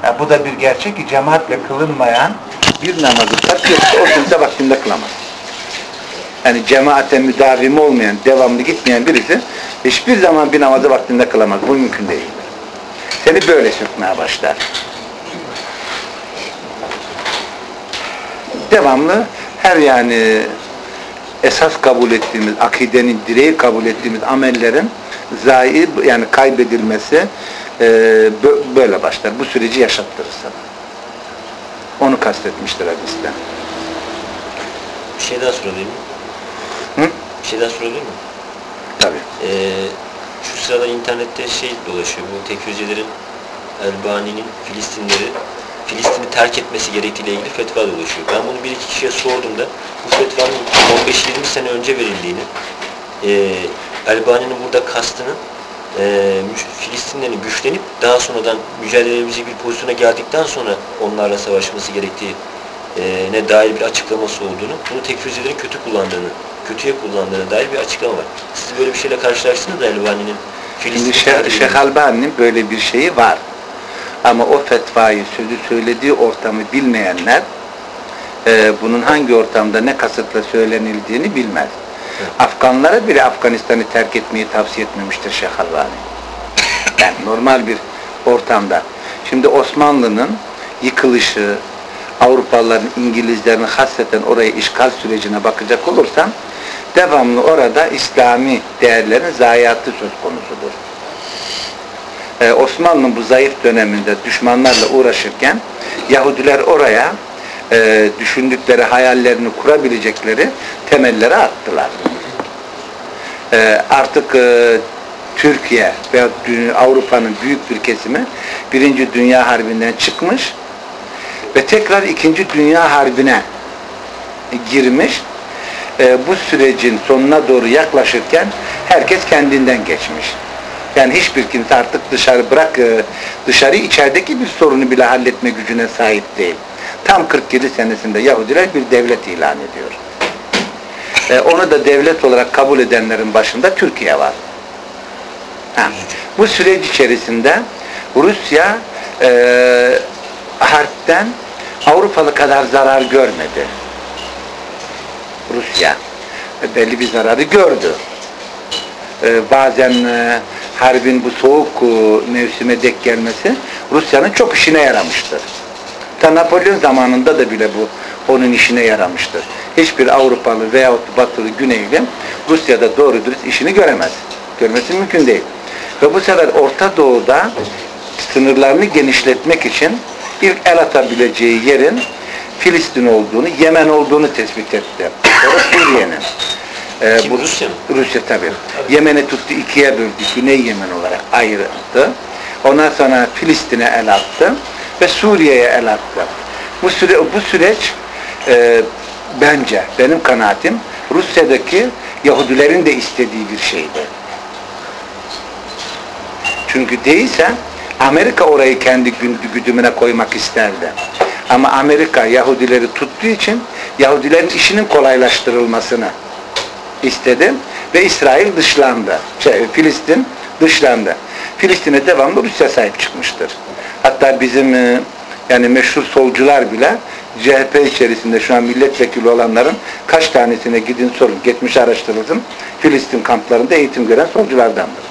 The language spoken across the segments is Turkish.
Bu da bir gerçek ki cemaatle kılınmayan bir namazı fark yoksa o kimse vaktinde kılamaz. Yani cemaate müdavimi olmayan, devamlı gitmeyen birisi hiçbir zaman bir namazı vaktinde kılamaz. Bu mümkün değildir. Seni böyle sürtmeye başlar. Devamlı her yani esas kabul ettiğimiz, akidenin direği kabul ettiğimiz amellerin zayi yani kaybedilmesi böyle başlar. Bu süreci yaşattırır sana. Onu kastetmiştir hadiste. Bir şey daha sorabilir miyim? Hı? Bir şey daha sorabilir miyim? Tabii. Şu sırada internette şey dolaşıyor. Bu tekfircilerin Elbani'nin Filistin'i terk etmesi gerektiğiyle ilgili fetva dolaşıyor. Ben bunu bir iki kişiye sorduğumda bu fetvanın 15-20 sene önce verildiğini, Elbani'nin burada kastının Filistinlerin güçlenip daha sonradan mücadele edebilecek bir pozisyona geldikten sonra onlarla savaşması gerektiği ne dair bir açıklaması olduğunu, bunu tekfircilerin kötüye kullandığına dair bir açıklama var. Siz böyle bir şeyle karşılaştınız da Elbani'nin Filistin'i Şeyh Albani'nin böyle bir şeyi var. Ama o fetvayı, sözü söylediği ortamı bilmeyenler bunun hangi ortamda ne kasıtla söylenildiğini bilmez. Evet. Afganlara bile Afganistan'ı terk etmeyi tavsiye etmemiştir Şeyh Albani. Yani normal bir ortamda. Şimdi Osmanlı'nın yıkılışı, Avrupalıların, İngilizlerin hasreten oraya işgal sürecine bakacak olursan devamlı orada İslami değerlerin zayiatı söz konusudur. Osmanlı'nın bu zayıf döneminde düşmanlarla uğraşırken Yahudiler oraya düşündükleri, hayallerini kurabilecekleri temelleri attılar. Artık Türkiye veya Avrupa'nın büyük bir kesimi Birinci Dünya Harbi'nden çıkmış ve tekrar İkinci Dünya Harbi'ne girmiş. Bu sürecin sonuna doğru yaklaşırken herkes kendinden geçmiş. Yani hiçbir kimse artık dışarı içerideki bir sorunu bile halletme gücüne sahip değil. Tam 47 senesinde Yahudiler bir devlet ilan ediyor. Onu da devlet olarak kabul edenlerin başında Türkiye var. Bu süreç içerisinde Rusya harpten Avrupalı kadar zarar görmedi. Rusya belli bir zararı gördü. Bazen harbin bu soğuk mevsime denk gelmesi Rusya'nın çok işine yaramıştır. Ta Napolyon zamanında da bile bu onun işine yaramıştır. Hiçbir Avrupalı veyahut Batılı, Güneyli Rusya'da doğru dürüst işini göremez. Görmesi mümkün değil. Ve bu sefer Orta Doğu'da sınırlarını genişletmek için ilk el atabileceği yerin Filistin olduğunu, Yemen olduğunu tespit etti. Sonra Suriye'nin. Bu Rusya mı? Rusya tabii. Yemen'i tuttu, ikiye böldü. Güney Yemen olarak ayırdı. Ondan sonra Filistin'e el attı ve Suriye'ye el attı. Bu süreç bence, benim kanaatim Rusya'daki Yahudilerin de istediği bir şeydi. Çünkü değilse Amerika orayı kendi güdümüne koymak isterdi. Ama Amerika Yahudileri tuttuğu için Yahudilerin işinin kolaylaştırılmasını istedi ve İsrail dışlandı. Filistin dışlandı. Filistin'e devamlı Rusya sahip çıkmıştır. Hatta bizim yani meşhur solcular bile CHP içerisinde şu an milletvekili olanların kaç tanesine gidin sorun, geçmiş araştırılsın. Filistin kamplarında eğitim gören solculardandır.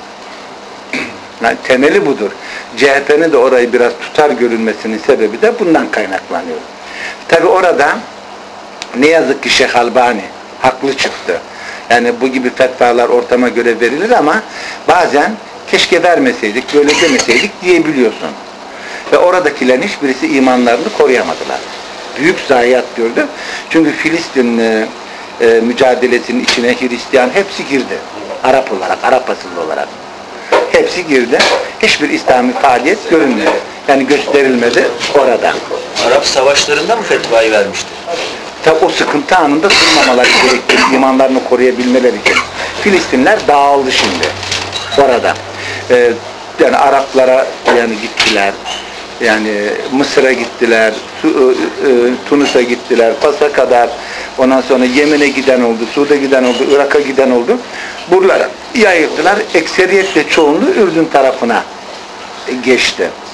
Yani temeli budur. CHP'nin de orayı biraz tutar görünmesinin sebebi de bundan kaynaklanıyor. Tabi orada ne yazık ki Şeyh Albani haklı çıktı. Yani bu gibi fetvalar ortama göre verilir ama bazen keşke vermeseydik, böyle demeseydik diyebiliyorsun. Ve oradakilerin hiçbirisi imanlarını koruyamadılar. Büyük zayiat gördü. Çünkü Filistin mücadelesinin içine Hristiyan hepsi girdi. Arap olarak, Arap asıllı olarak. Hepsi girdi. Hiçbir İslami faaliyet görünmedi. Yani gösterilmedi orada. Arap savaşlarında mı fetvayı vermişti? Tabi o sıkıntı anında durmamaları gerektiği, imanlarını koruyabilmeleri için. Filistinler dağıldı şimdi orada. Yani Araplara yani gittiler. Yani Mısır'a gittiler, Tunus'a gittiler, Fas'a kadar, ondan sonra Yemen'e giden oldu, Suud'a giden oldu, Irak'a giden oldu. Buralara yayıldılar. Ekseriyetle çoğunluğu Ürdün tarafına geçti.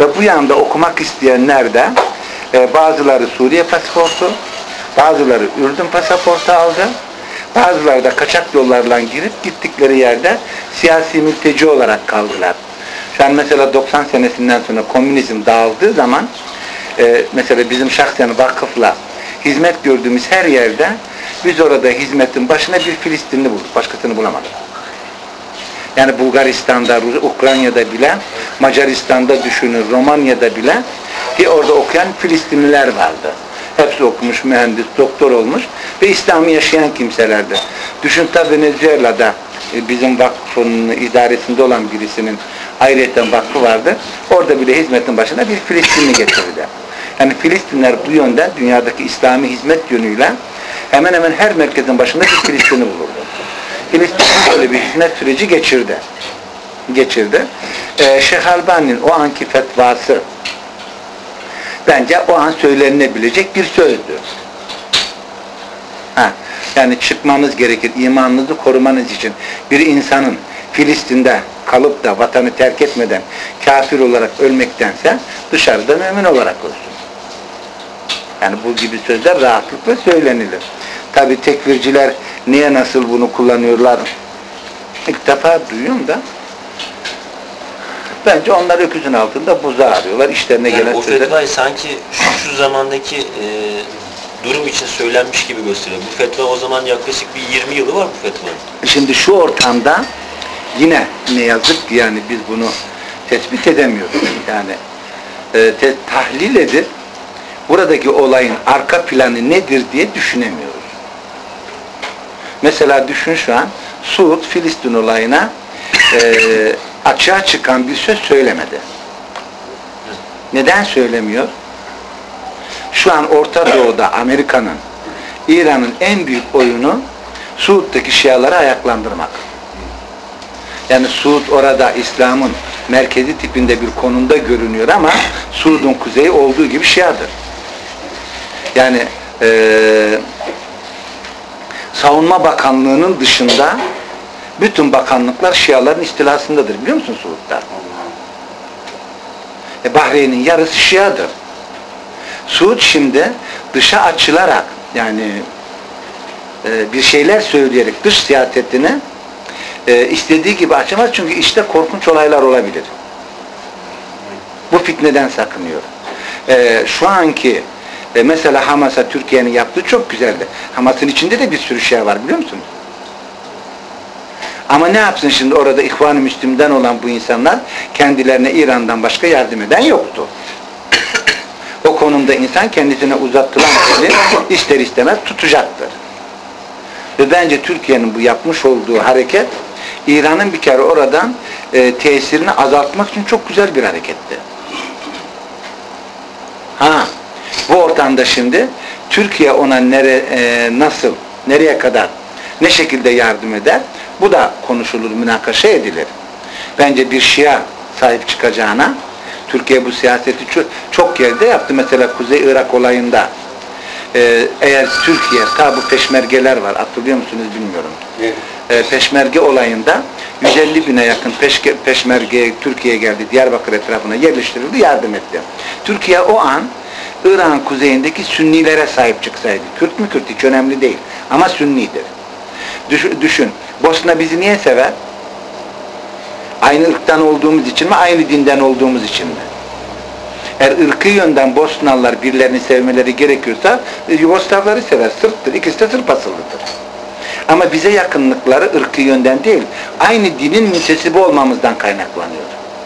Ve bu yanda okumak isteyenler de bazıları Suriye pasaportu, bazıları Ürdün pasaportu aldı. Bazıları da kaçak yollarla girip gittikleri yerde siyasi mülteci olarak kaldılar. Şu an mesela 90 senesinden sonra komünizm dağıldığı zaman mesela bizim şahsen vakıfla hizmet gördüğümüz her yerde biz orada hizmetin başına bir Filistinli bulduk. Başkasını bulamadık. Yani Bulgaristan'da, Ukrayna'da bile, Macaristan'da düşünün, Romanya'da bile ki orada okuyan Filistinliler vardı. Hepsi okumuş, mühendis, doktor olmuş ve İslam'ı yaşayan kimselerdi. Düşün tabi Venezuela'da bizim vakfın idaresinde olan birisinin ayrıyeten vakfı vardı. Orada bile hizmetin başına bir Filistinli getirdi. Yani Filistinler bu yönden dünyadaki İslami hizmet yönüyle hemen hemen her merkezin başında bir Filistinli bulurdu. Filistin böyle bir hizmet süreci geçirdi. Şeyh Albani'nin o anki fetvası bence o an söylenilebilecek bir sözdü. Yani çıkmanız gerekir, imanınızı korumanız için bir insanın Filistin'de kalıp da vatanı terk etmeden kafir olarak ölmektense dışarıda mümin olarak ölsün. Yani bu gibi sözler rahatlıkla söylenilir. Tabi tekfirciler niye nasıl bunu kullanıyorlar? İlk defa duyuyorum da bence onlar öküzün altında buzağı arıyorlar. İşlerine yani gelen o sözler. fetvayı sanki şu zamandaki durum için söylenmiş gibi gösteriyor. Bu fetva o zaman yaklaşık bir 20 yılı var bu fetvanın. Şimdi şu ortamda yine ne yazık ki yani biz bunu tespit edemiyoruz. Yani tahlil edip buradaki olayın arka planı nedir diye düşünemiyoruz. Mesela düşün şu an Suud Filistin olayına açığa çıkan bir söz söylemedi. Neden söylemiyor? Şu an Orta Doğu'da Amerika'nın, İran'ın en büyük oyunu Suud'daki Şiaları ayaklandırmak. Yani Suud orada İslam'ın merkezi tipinde bir konumda görünüyor ama Suud'un kuzeyi olduğu gibi Şiadır. Yani Savunma Bakanlığı'nın dışında bütün bakanlıklar Şiaların istilasındadır. Biliyor musun Suud'da? Bahreyn'in yarısı Şiadır. Suud şimdi dışa açılarak yani bir şeyler söyleyerek dış siyasetini istediği gibi açamaz çünkü işte korkunç olaylar olabilir. Bu fitneden sakınıyor. Şu anki mesela Hamas'a Türkiye'nin yaptığı çok güzeldi. Hamas'ın içinde de bir sürü şey var biliyor musunuz? Ama ne yapsın şimdi orada İhvan-ı Müslim'den olan bu insanlar kendilerine İran'dan başka yardım eden yoktu. O konumda insan kendisine uzatılan eli ister istemez tutacaktır. Ve bence Türkiye'nin bu yapmış olduğu hareket İran'ın bir kere oradan tesirini azaltmak için çok güzel bir hareketti. Bu ortamda şimdi Türkiye ona nasıl, nereye kadar, ne şekilde yardım eder? Bu da konuşulur, münakaşa edilir. Bence bir Şia sahip çıkacağına Türkiye bu siyaseti çok yerde yaptı. Mesela Kuzey Irak olayında eğer Türkiye, ta bu peşmergeler var, hatırlıyor musunuz bilmiyorum. Evet. Peşmerge olayında 150 bine yakın peşmerge Türkiye'ye geldi, Diyarbakır etrafına yerleştirildi, yardım etti. Türkiye o an İran kuzeyindeki Sünnilere sahip çıksaydı, Kürt mü Kürt hiç önemli değil ama Sünnidir. Düşün, Bosna bizi niye sever? Aynı ırktan olduğumuz için mi, aynı dinden olduğumuz için mi? Eğer ırkı yönden Bosnalılar birilerini sevmeleri gerekiyorsa Yugoslavları sever, Sırp'tır, ikisi de Sırp asıllıdır. Ama bize yakınlıkları ırkı yönden değil, aynı dinin müntesibi olmamızdan kaynaklanıyor.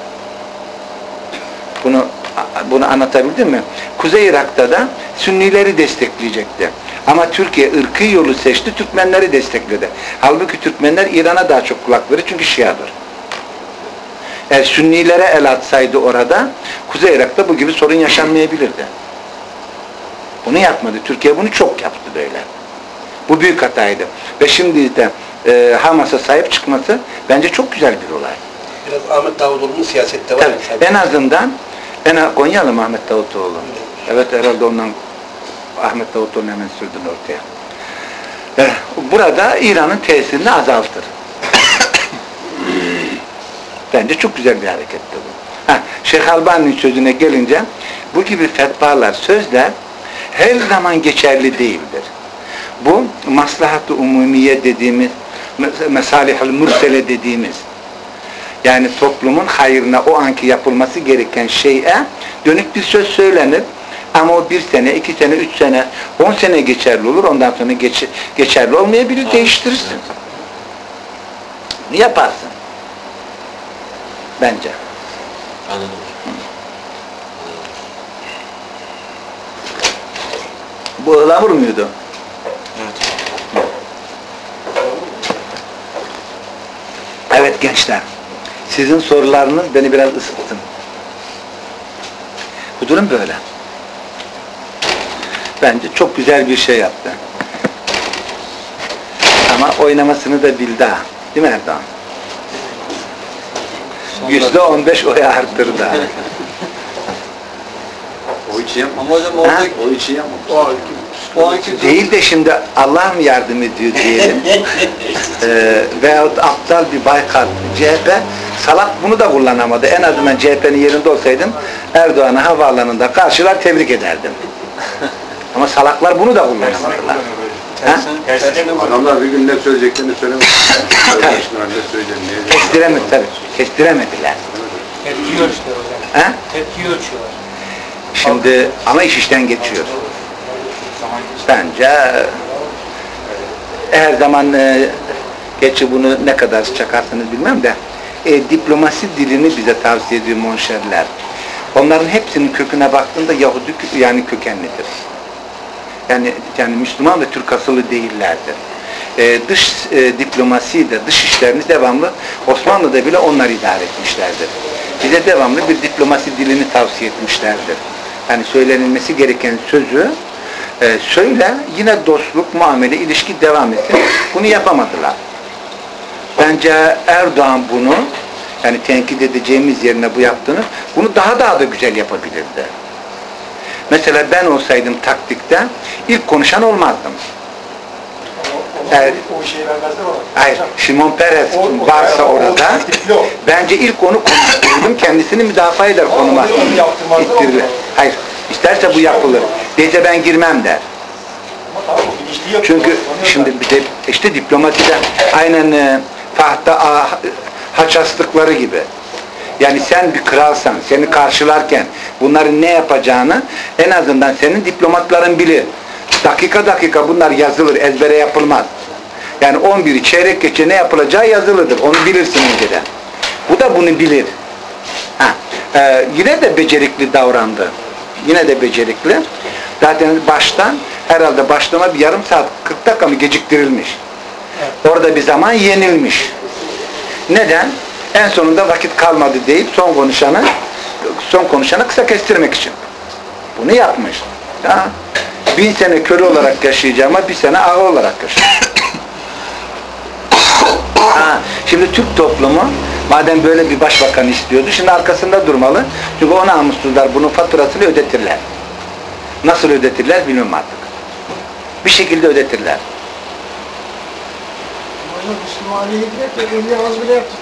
Bunu anlatabildim mi? Kuzey Irak'ta da Sünnileri destekleyecekti. Ama Türkiye ırkı yolu seçti, Türkmenleri destekledi. Halbuki Türkmenler İran'a daha çok kulak verir çünkü Şiadır. Eğer Sünnilere el atsaydı orada, Kuzey Irak'ta bu gibi sorun yaşanmayabilirdi. Bunu yapmadı. Türkiye bunu çok yaptı böyle. Bu büyük hataydı. Ve şimdi de Hamas'a sahip çıkması bence çok güzel bir olay. Biraz Ahmet Davutoğlu'nun siyasette var. Tabii, en azından Konyalı mı Ahmet Davutoğlu? Evet, herhalde ondan Ahmet Davutoğlu'nu hemen sürdün ortaya. Burada İran'ın tesirini azaltır. Bence çok güzel bir hareketti bu. Şeyh Albani'nin sözüne gelince bu gibi fetvalar, sözler her zaman geçerli değildir. Bu maslahat-ı umumiye dediğimiz, mesalih-ül mürsele dediğimiz, yani toplumun hayrına o anki yapılması gereken şeye dönük bir söz söylenir. Ama o 1 sene, 2 sene, 3 sene, 10 sene geçerli olur. Ondan sonra geçerli olmayabilir, değiştirirsin. Ne yaparsın? Bence. Anladım. Bu ıhlamur muydu? Evet. Evet gençler. Sizin sorularınız beni biraz ısıttı. Bu durum böyle. Bence çok güzel bir şey yaptı. Ama oynamasını da bildi ha. Değil mi Erdoğan? %15 oya arttırdı. O için yapmam hocam orada. O için yapmam. O anki Değil de şimdi Allah mı yardım ediyor diyelim. Veyahut aptal bir Baykal CHP salak bunu da kullanamadı. En azından CHP'nin yerinde olsaydım Erdoğan'ı havaalanında karşılar tebrik ederdim. Ama salaklar bunu da kullanamadılar. adamlar bir gün ne söyleyeceklerini söylemek. Kestiremediler. Tepki ölçüyorlar hocam. Ha? Tepki ölçüyorlar. Şimdi ama iş işten geçiyor. Bence her zaman geçi bunu ne kadar çakarsınız bilmem de diplomasi dilini bize tavsiye ediyor monşerler. Onların hepsinin köküne baktığında Yahudi yani kökenlidir. Yani Müslüman ve Türk asıllı değillerdir. Dış diplomasiyi de dış işlerini devamlı Osmanlı'da bile onlar idare etmişlerdir. Bize devamlı bir diplomasi dilini tavsiye etmişlerdir. Yani söylenilmesi gereken sözü söyle, yine dostluk, muamele, ilişki devam etsin. Bunu yapamadılar. Bence Erdoğan bunu, yani tenkit edeceğimiz yerine bu yaptığını, bunu daha da güzel yapabilirdi. Mesela ben olsaydım taktikte ilk konuşan olmazdım. O şeylerden de var. Hayır, Şimon Peres varsa orada, bence ilk onu konuşturdum, kendisini müdafaa eder konuma ittirir. Hayır, isterse bu yapılır. Dese ben girmem der. Çünkü şimdi bir de işte diplomaside aynen tahta haçaslıkları gibi. Yani sen bir kralsan, seni karşılarken bunların ne yapacağını en azından senin diplomatların bilir. Dakika dakika bunlar yazılır, ezbere yapılmaz. Yani 11'i çeyrek geçe ne yapılacağı yazılıdır. Onu bilirsin önceden. Bu da bunu bilir. Yine de becerikli davrandı. Yine de becerikli. Zaten baştan herhalde başlama bir yarım saat 40 dakika mı geciktirilmiş. Orada bir zaman yenilmiş. Neden? En sonunda vakit kalmadı deyip son konuşanı kısa kestirmek için. Bunu yapmış. 1000 sene köle olarak yaşayacağıma 1 sene ağa olarak yaşayacağım. Şimdi Türk toplumu madem böyle bir başbakan istiyordu, şimdi arkasında durmalı. Çünkü o namussuzlar bunun faturasını ödetirler. Nasıl ödetirler bilmiyorum artık. Bir şekilde ödetirler. Müslümaniye giderek de az bile yaptık.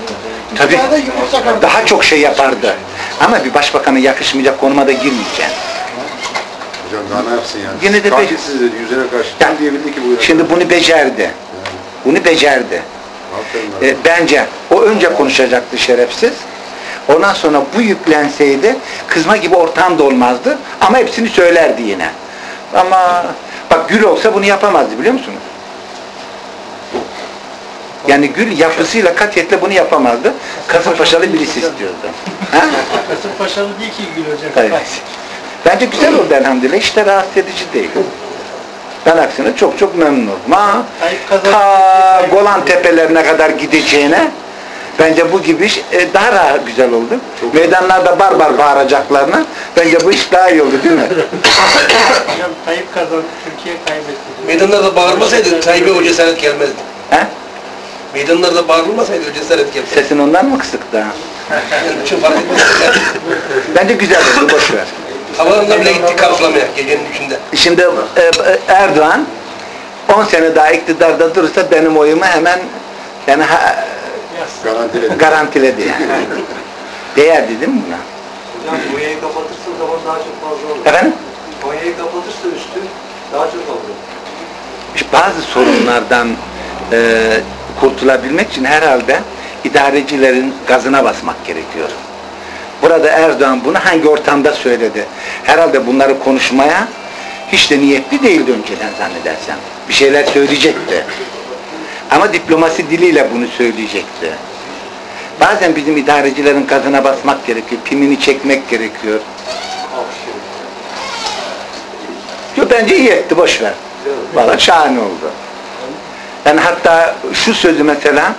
Tabii daha çok şey yapardı. Ama bir başbakana yakışmayacak konuma da girmeyeceksin. Hocam daha ne yapsın yani? Yine de Katilsiz dedi, yüzüne karşı. Yani, diyebildi ki bu şimdi bunu becerdi. Bunu becerdi. Bence o önce konuşacaktı şerefsiz. Ondan sonra bu yüklenseydi kızma gibi ortam da olmazdı. Ama hepsini söylerdi yine. Ama bak Gül olsa bunu yapamazdı biliyor musunuz? Yani Gül yapısıyla katiyetle bunu yapamazdı. Kasımpaşalı birisi istiyordu. Kasımpaşalı değil ki Gül hocam. Evet. Bence güzel oldu elhamdülillah. İşte rahatsız edici değil. Ben aksine çok çok memnun oldum. Ta Golan tepelerine kadar gideceğine bence bu gibi iş daha rahat güzel oldu. Meydanlarda barbar bağıracaklarına bence bu iş daha iyi oldu değil mi? Hocam Tayyip kazandı, Türkiye kaybetti. Meydanlarda bağırmasaydı Tayyip'e o cesaret gelmezdi. He? Meydanlarda bağırılmasaydı o cesaret gelmezdi. Sesin ondan mı kısıktı? Yani çok fark etmez. Bence güzel oldu, boş ver. Havalarına bile gittik karşılamaya gecenin 3'ünde. Şimdi Erdoğan 10 sene daha iktidarda durursa benim oyumu hemen yani Garantiledi. garantiledi yani. Değerdi değil mi buna? Hocam Konya'yı kapatırsa zaman daha çok fazla olur. Efendim? Konya'yı kapatırsa üstü daha çok olur. Bazı sorunlardan kurtulabilmek için herhalde idarecilerin gazına basmak gerekiyor. Burada Erdoğan bunu hangi ortamda söyledi? Herhalde bunları konuşmaya hiç de niyetli değildi önceden zannedersem. Bir şeyler söyleyecekti. Ama diplomasi diliyle bunu söyleyecekti. Bazen bizim idarecilerin gazına basmak gerekiyor, pimini çekmek gerekiyor. Yo, bence iyi etti, boş ver. Vallahi şahane oldu. Yani hatta şu sözü mesela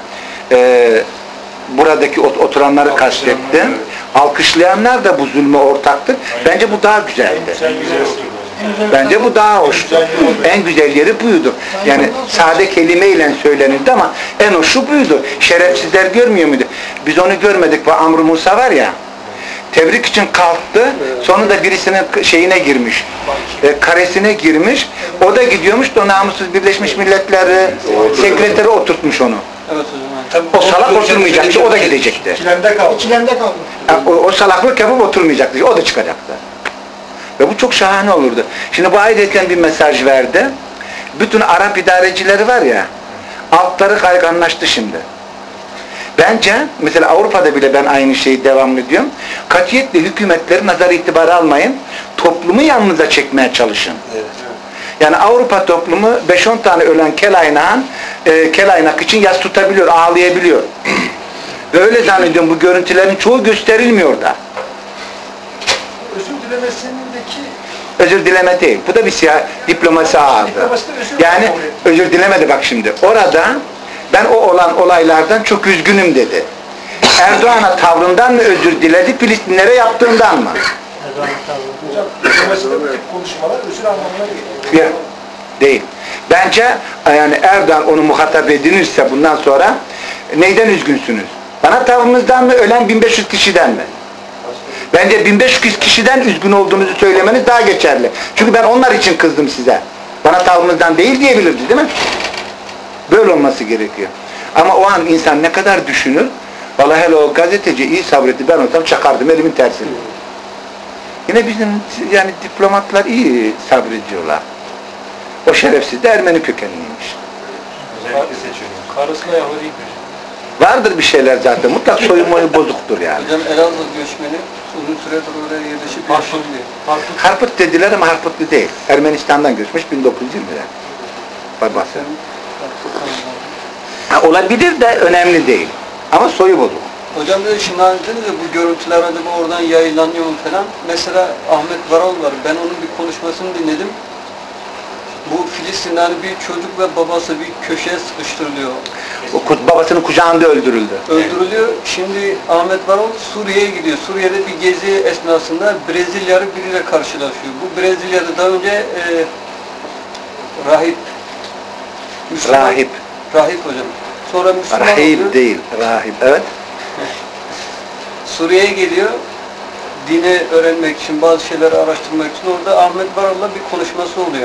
buradaki oturanları kastetti. Alkışlayanlar da bu zulme ortaktır. Bence bu daha güzeldi. Bence bu daha hoştu. En güzel yeri buydu. Yani sade kelimeyle söylenirdi ama en hoşu buydu. Şerefsizler görmüyor muydu? Biz onu görmedik. Bu Amr Musa var ya, tebrik için kalktı. Sonunda birisinin şeyine girmiş. Karesine girmiş. O da gidiyormuş da o namussuz Birleşmiş Milletler sekreteri oturtmuş onu. Evet hocam. O salak oturmayacaktı. O da gidecekti. İkilemde kaldı. İkilemde kaldı. O salaklık yapıp oturmayacaktı. O da çıkacaktı. Ve bu çok şahane olurdu. Şimdi bu ayrıca bir mesaj verdi. Bütün Arap idarecileri var ya, altları kayganlaştı şimdi. Bence mesela Avrupa'da bile ben aynı şeyi devam ediyorum. Katiyetle hükümetleri nazar itibarı almayın. Toplumu yanınıza çekmeye çalışın. Evet. Yani Avrupa toplumu 5-10 tane ölen kel aynak için yas tutabiliyor, ağlayabiliyor. Ve öyle zannediyorum bu görüntülerin çoğu gösterilmiyor da. Özür dilemesindeki Özür dileme değil. Bu da bir diplomasi ağırdı. Yani özür dilemedi bak şimdi. Orada ben o olan olaylardan çok üzgünüm dedi. Erdoğan'a tavrından mı özür diledi, Filistinlere yaptığından mı? hocam diplomaside bu tip konuşmalar özür anlamına geliyor. Yok, değil. Bence yani Erdoğan onu muhatap edinirse bundan sonra neyden üzgünsünüz? Bana tavrınızdan mı, ölen 1500 kişiden mi? Bence 1500 kişiden üzgün olduğunuzu söylemeniz daha geçerli. Çünkü ben onlar için kızdım size. Bana tavrınızdan değil diyebilirdi değil mi? Böyle olması gerekiyor. Ama o an insan ne kadar düşünür? Vallahi hele o gazeteci iyi sabretti. Ben olsam çakardım elimin tersini. Yine bizim yani diplomatlar iyi sabrediyorlar. O şerefsiz de Ermeni kökenliymiş. Özellikle seçiyorum. Karısına Yahudiymiş. Vardır bir şeyler zaten. Mutlak soyunmayı bozuktur yani. Hocam Elazığ göçmeni uzun süredir oraya yerleşip yaşıyor. Harput dediler ama Harputlu değil. Ermenistan'dan göçmüş 1920'de. Babası. Olabilir de önemli değil. Ama soyu bozuk. Hocam dedi şimdi hani dediniz ya bu görüntüler acaba oradan yayınlanıyor mu falan. Mesela Ahmet Varol var. Ben onun bir konuşmasını dinledim. Bu Filistin'de hani bir çocuk ve babası bir köşeye sıkıştırılıyor. O babasının kucağında öldürüldü. Öldürülüyor. Şimdi Ahmet Varol Suriye'ye gidiyor. Suriye'de bir gezi esnasında Brezilyalı biriyle karşılaşıyor. Bu Brezilya'da daha önce rahip. Müslüman, Rahip. Rahip hocam. Sonra Müslüman Rahip oluyor. değil. Rahip. Evet. Suriye'ye geliyor. Dini öğrenmek için, bazı şeyleri araştırmak için orada Ahmet Varol'la bir konuşması oluyor.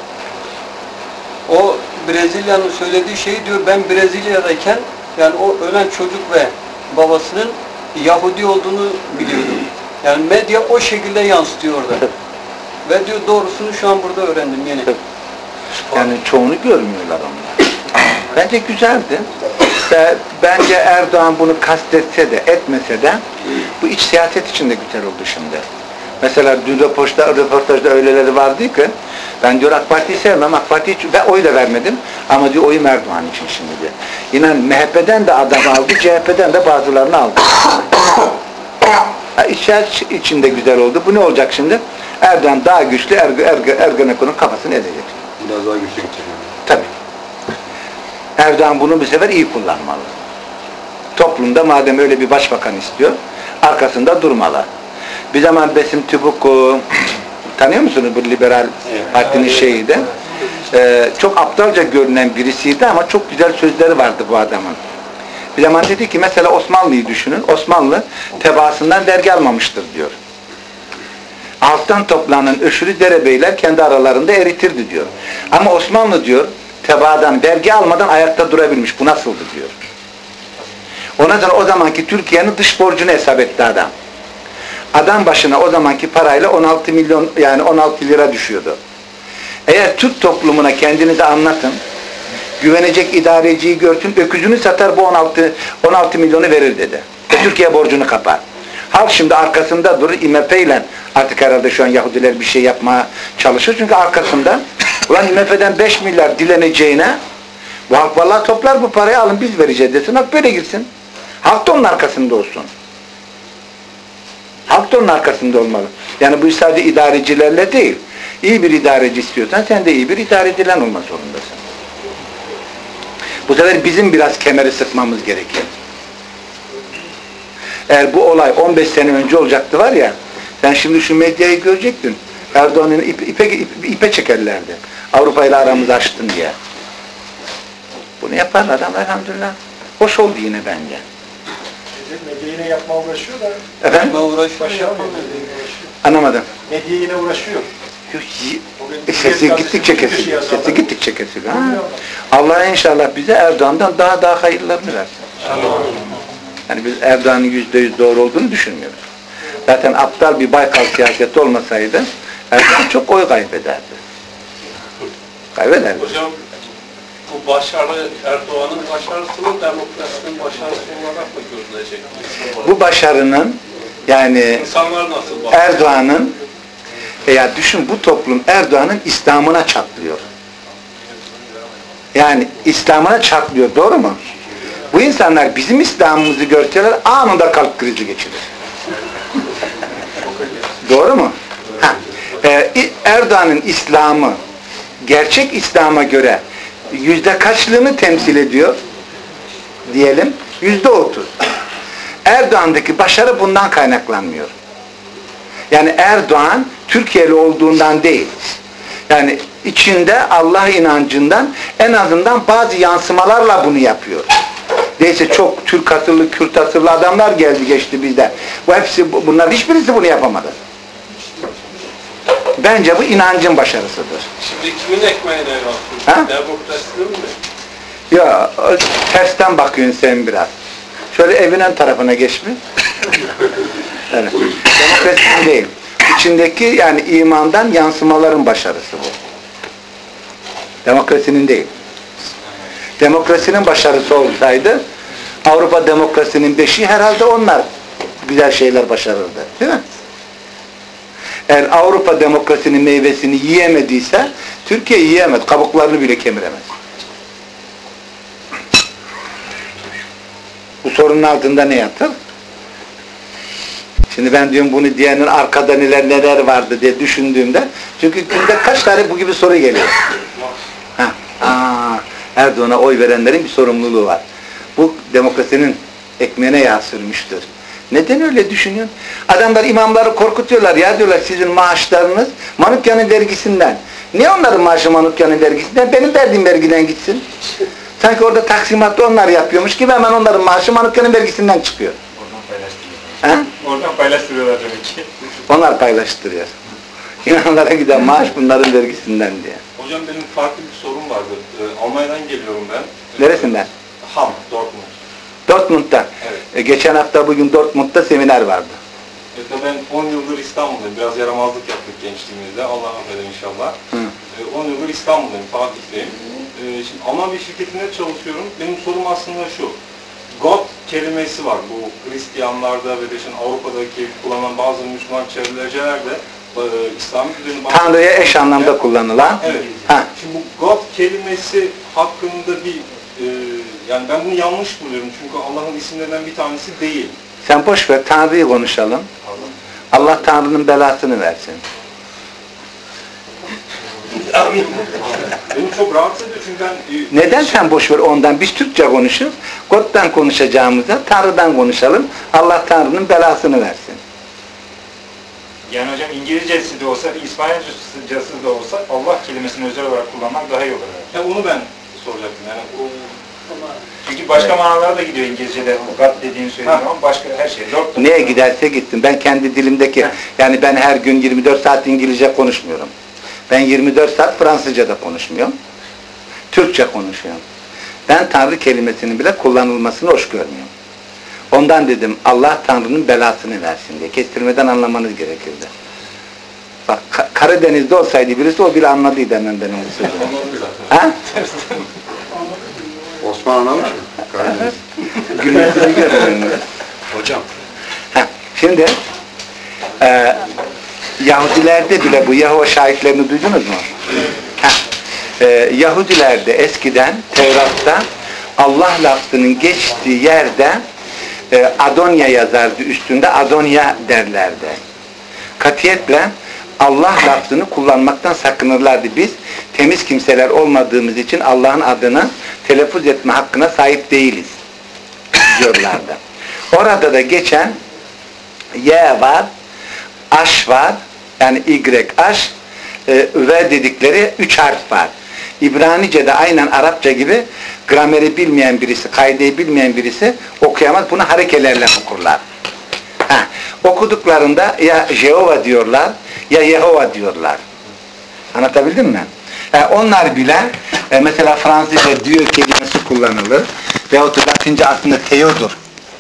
O Brezilya'nın söylediği şey diyor, ben Brezilya'dayken yani o ölen çocuk ve babasının Yahudi olduğunu biliyordum. Yani medya o şekilde yansıtıyor orada. Ve diyor doğrusunu şu an burada öğrendim yeni. Yani çoğunu görmüyorlar onlar. Bence güzeldi. Ve bence Erdoğan bunu kastetse de etmese de bu iç siyaset için de güzel oldu şimdi. Mesela dün röportajda öyleleri vardı ki ben diyor AK Parti'yi sevmem, AK Parti'yi ve oy da vermedim ama diyor oyum Erdoğan için şimdi diyor. İnan MHP'den de adam aldı, CHP'den de bazılarını aldı. İç siyaset için de güzel oldu. Bu ne olacak şimdi? Erdoğan daha güçlü, Ergenekon'un kafasını ezecek. Biraz daha güçlü gidecek. Tabii. Erdoğan bunu bu sefer iyi kullanmalı. Toplumda madem öyle bir başbakan istiyor, arkasında durmalı. Bir zaman Besim Tübük'ü tanıyor musunuz bu liberal partinin şeyiydi? Çok aptalca görünen birisiydi ama çok güzel sözleri vardı bu adamın. Bir zaman dedi ki mesela Osmanlı'yı düşünün. Osmanlı tebaasından vergi almamıştır diyor. Alttan toplanan öşürü derebeyler kendi aralarında eritirdi diyor. Ama Osmanlı diyor tebaadan vergi almadan ayakta durabilmiş. Bu nasıldı diyor. Ondan sonra o zamanki Türkiye'nin dış borcunu hesap etti adam. Adam başına o zamanki parayla 16 milyon yani 16 lira düşüyordu. Eğer Türk toplumuna kendinizi anlatın, güvenecek idareciyi görsün, öküzünü satar bu 16 milyonu verir dedi. Ve Türkiye borcunu kapar. Halk şimdi arkasında durur, IMF ile artık herhalde şu an Yahudiler bir şey yapmaya çalışır. Çünkü arkasında ulan IMF'den 5 milyar dileneceğine bu halk vallahi toplar bu parayı alın biz vereceğiz desin. Halk böyle girsin. Halk da onun arkasında olsun. Halk da onun arkasında olmalı. Yani bu iş sadece idarecilerle değil. İyi bir idareci istiyorsan sen de iyi bir idare edilen olma zorundasın. Bu sefer bizim biraz kemeri sıkmamız gerekir. Eğer bu olay 15 sene önce olacaktı var ya, sen şimdi şu medyayı görecektin. Erdoğan'ın ipe çekerlerdi. Avrupa ile aramızı açtın diye. Bunu yaparlar adam elhamdülillah. Hoş oldu yine bence. Medya yine yapma uğraşıyor da. Efendim? Uğraşıyor. Anlamadım. Medya yine uğraşıyor. Sesi gittikçe kesiliyor. Allah inşallah bize Erdoğan'dan daha hayırlarını versin. Yani biz Erdoğan'ın %100 doğru olduğunu düşünmüyoruz. Zaten aptal bir Baykal siyaseti olmasaydı Erdoğan çok oy kaybederdi. Kaybederdi. Hocam bu Erdoğan'ın başarısının demokrasinin başarısı olarak mı görülecek? Bu başarının yani İnsanlar nasıl bakıyor? Erdoğan'ın ya düşün bu toplum Erdoğan'ın İslam'ına çatlıyor. Yani İslam'ına çatlıyor, doğru mu? Bu insanlar bizim İslam'ımızı görseler anında kalp krizi geçirir. Doğru mu? Erdoğan'ın İslam'ı gerçek İslam'a göre kaçlığını temsil ediyor? Diyelim %30. Erdoğan'daki başarı bundan kaynaklanmıyor. Yani Erdoğan Türkiye'li olduğundan değil. Yani içinde Allah inancından en azından bazı yansımalarla bunu yapıyor. Neyse çok Türk asıllı, Kürt asıllı adamlar geldi geçti bizde. Bunlar hiçbirisi bunu yapamadı. Bence bu inancın başarısıdır. Şimdi kimin ekmeğine bakıyorsun? Demokrasinin mi? Ya tersten bakıyorsun sen biraz. Şöyle evinin tarafına geç mi? Evet. Demokrasinin değil. İçindeki yani imandan yansımaların başarısı bu. Demokrasinin değil. Demokrasinin başarısı olsaydı Avrupa demokrasinin beşiği herhalde onlar güzel şeyler başarırdı. Değil mi? Eğer Avrupa demokrasinin meyvesini yiyemediyse Türkiye yiyemez. Kabuklarını bile kemiremez. Bu sorunun altında ne yatır? Şimdi ben diyorum bunu diyenin arkada neler vardı diye düşündüğümde çünkü günde kaç tane bu gibi soru geliyor. Erdoğan'a oy verenlerin bir sorumluluğu var. Bu demokrasinin ekmeğine yağ sürmüştür. Neden öyle düşünüyorsun? Adamlar imamları korkutuyorlar. Ya diyorlar sizin maaşlarınız Manukya'nın vergisinden. Niye onların maaşı Manukya'nın vergisinden? Benim verdiğim vergiden gitsin. Sanki orada taksimatlı onlar yapıyormuş gibi hemen onların maaşı Manukya'nın vergisinden çıkıyor. Oradan paylaştırıyorlar demek ki. Onlar paylaştırıyor. İnanlara giden maaş bunların vergisinden diye. Hocam benim farklı bir sorum vardı. Almanya'dan geliyorum ben. Neresinden? Hamm, Dortmund. Dortmund'dan. Evet. Geçen hafta bugün Dortmund'da seminer vardı. Ben 10 yıldır İstanbul'dayım. Biraz yaramazlık yaptık gençliğimizde. Allah affeder inşallah. 10 yıldır İstanbul'dayım, Fatih'teyim. Şimdi Alman bir şirketinde çalışıyorum. Benim sorum aslında şu. God kelimesi var. Bu Hristiyanlarda ve de şimdi Avrupa'daki kullanılan bazı Müslüman çevrecelerde İslami düzeni... Tanrı'ya eş anlamda kullanılan. Evet. Şimdi bu God kelimesi hakkında bir... yani ben bunu yanlış buluyorum. Çünkü Allah'ın isimlerinden bir tanesi değil. Sen boş ver, Tanrı'yı konuşalım. Allah Tanrı'nın belasını versin. Beni çok rahatsız ediyor çünkü ben... Neden sen boş ver ondan? Biz Türkçe konuşuyoruz. God'dan konuşacağımıza Tanrı'dan konuşalım. Allah Tanrı'nın belasını versin. Yani hocam İngilizcesi de olsa, İspanyolcası da olsa Allah kelimesini özel olarak kullanmak daha iyi olur. Ya onu ben soracaktım. Yani çünkü başka manalara da gidiyor İngilizce'de. God dediğini söylüyorum ama başka her şey. Neye giderse gittim. Ben kendi dilimdeki, yani ben her gün 24 saat İngilizce konuşmuyorum. Ben 24 saat Fransızca da konuşmuyorum. Türkçe konuşuyorum. Ben Tanrı kelimesinin bile kullanılmasını hoş görmüyorum. Ondan dedim Allah Tanrı'nın belasını versin diye. Kestirmeden anlamanız gerekirdi. Bak Karadeniz'de olsaydı birisi o bile anladıydı hemen benim bu sözümü. Ha? Osman anlamış mı? Karadeniz. Gülmesini görmüyorum. Hocam. Şimdi Yahudilerde bile bu Yahova şahitlerini duydunuz mu? Yahudilerde eskiden Tevrat'ta Allah lafzının geçtiği yerde Adonya yazardı, üstünde Adonya derlerdi. Katiyetle Allah lafzını kullanmaktan sakınırlardı. Biz temiz kimseler olmadığımız için Allah'ın adını telaffuz etme hakkına sahip değiliz diyorlardı. Orada da geçen Y var, Aş var, yani Y, Aş ve dedikleri 3 harf var. İbranice'de aynen Arapça gibi grameri bilmeyen birisi, kaideyi bilmeyen birisi okuyamaz. Bunu harekelerle okurlar. Okuduklarında ya Jehova diyorlar ya Yehova diyorlar. Anlatabildim mi? Onlar bile mesela Fransızca diyor kelimesi kullanılır. Veyahut da Latince aslında Theo'dur.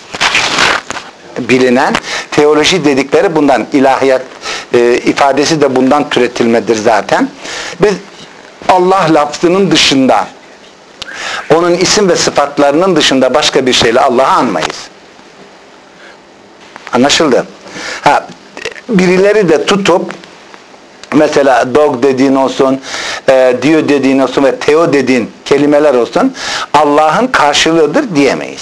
Bilinen teoloji dedikleri bundan, ilahiyat ifadesi de bundan türetilmedir zaten. Biz Allah lafzının dışında, onun isim ve sıfatlarının dışında başka bir şeyle Allah'ı anmayız. Anlaşıldı? Birileri de tutup mesela dog dediğin olsun, diyor dediğin olsun ve teo dediğin kelimeler olsun Allah'ın karşılığıdır diyemeyiz.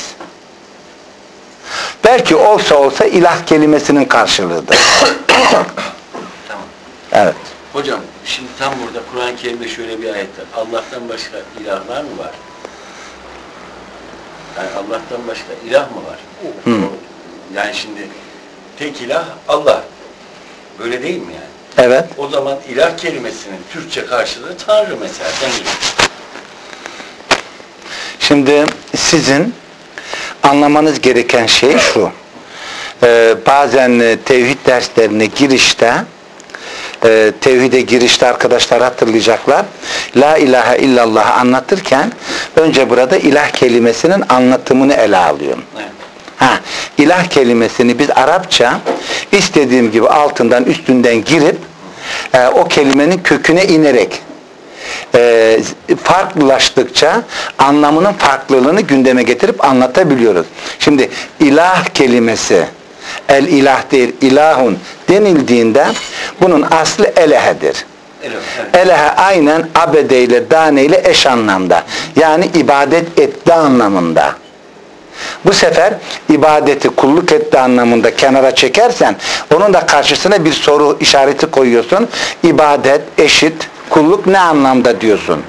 Belki olsa ilah kelimesinin karşılığıdır. Tamam. Evet. Hocam şimdi tam burada Kur'an-ı Kerim'de şöyle bir ayet var. Allah'tan başka ilahlar mı var? Yani Allah'tan başka ilah mı var? Yani şimdi tek ilah Allah. Böyle değil mi yani? Evet. O zaman ilah kelimesinin Türkçe karşılığı Tanrı mesela. Şimdi sizin anlamanız gereken şey şu. Bazen tevhid derslerine girişte tevhide girişte arkadaşlar hatırlayacaklar. La ilahe illallah anlatırken önce burada ilah kelimesinin anlatımını ele alıyorum. Evet. İlah kelimesini biz Arapça istediğim gibi altından üstünden girip o kelimenin köküne inerek farklılaştıkça anlamının farklılığını gündeme getirip anlatabiliyoruz. Şimdi ilah kelimesi el ilah değil ilahun denildiğinde bunun aslı elehedir. Elehe aynen abede ile dane ile eş anlamda. Yani ibadet etti anlamında. Bu sefer ibadeti kulluk etti anlamında kenara çekersen onun da karşısına bir soru işareti koyuyorsun. İbadet eşit kulluk ne anlamda diyorsun.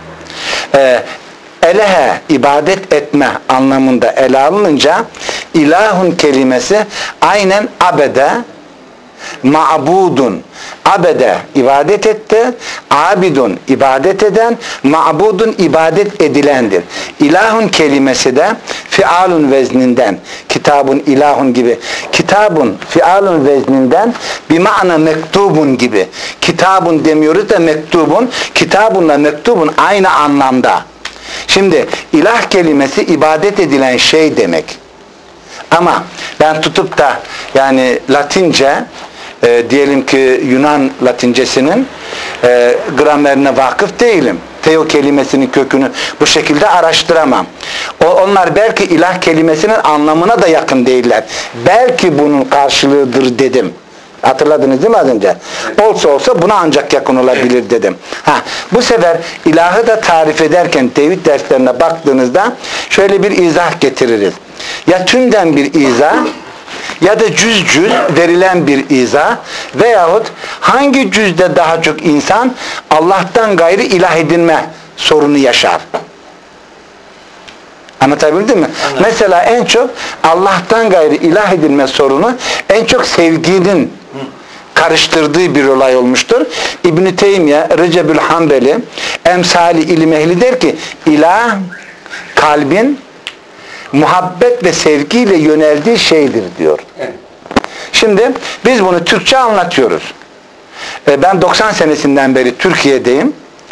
Elehe ibadet etme anlamında ele alınınca ilahun kelimesi aynen abede ma'budun abede ibadet etti, abidun ibadet eden, ma'budun ibadet edilendir. İlahun kelimesi de fialun vezninden, kitabun ilahun gibi, kitabun fialun vezninden bir ma'na mektubun gibi. Kitabun demiyoruz da mektubun, kitabunla mektubun aynı anlamda. Şimdi ilah kelimesi ibadet edilen şey demek. Ama ben tutup da yani Latince diyelim ki Yunan Latincesinin gramerine vakıf değilim. Teo kelimesinin kökünü bu şekilde araştıramam. Onlar belki ilah kelimesinin anlamına da yakın değiller. Belki bunun karşılığıdır dedim. Hatırladınız değil mi az önce? Olsa buna ancak yakın olabilir dedim. Bu sefer ilahı da tarif ederken tevhid derslerine baktığınızda şöyle bir izah getiririz. Ya tümden bir izah ya da cüz verilen bir izah veyahut hangi cüzde daha çok insan Allah'tan gayrı ilah edinme sorunu yaşar. Anlatabildim mi? Anladım. Mesela en çok Allah'tan gayrı ilah edilme sorunu en çok sevginin karıştırdığı bir olay olmuştur. İbn-i Teymiye, Recebül Hanbeli, emsali ilim ehli der ki ilah kalbin muhabbet ve sevgiyle yöneldiği şeydir diyor. Evet. Şimdi biz bunu Türkçe anlatıyoruz. Ben 90 senesinden beri Türkiye'deyim.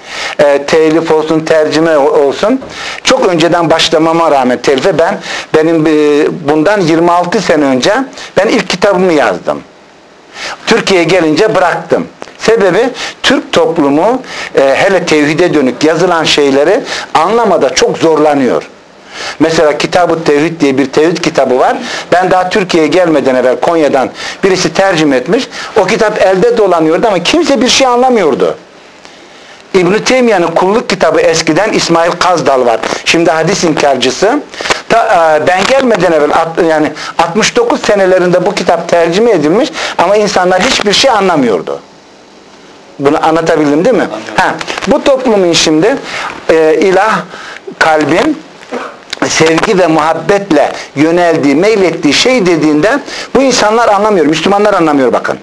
telif olsun, tercüme olsun. Çok önceden başlamama rağmen telife benim bundan 26 sene önce ben ilk kitabımı yazdım. Türkiye'ye gelince bıraktım. Sebebi Türk toplumu hele tevhide dönük yazılan şeyleri anlamada çok zorlanıyor. Mesela Kitab-ı Tevhid diye bir tevhid kitabı var. Ben daha Türkiye'ye gelmeden evvel Konya'dan birisi tercüme etmiş. O kitap elde dolanıyordu ama kimse bir şey anlamıyordu. İbn-i Teymiye'nin kulluk kitabı eskiden İsmail Kazdal var. Şimdi hadis inkarcısı. Ben gelmeden evvel yani 69 senelerinde bu kitap tercüme edilmiş ama insanlar hiçbir şey anlamıyordu. Bunu anlatabildim değil mi? Bu toplumun şimdi ilah kalbin sevgi ve muhabbetle yöneldiği, meylettiği şey dediğinde bu insanlar anlamıyor. Müslümanlar anlamıyor bakın.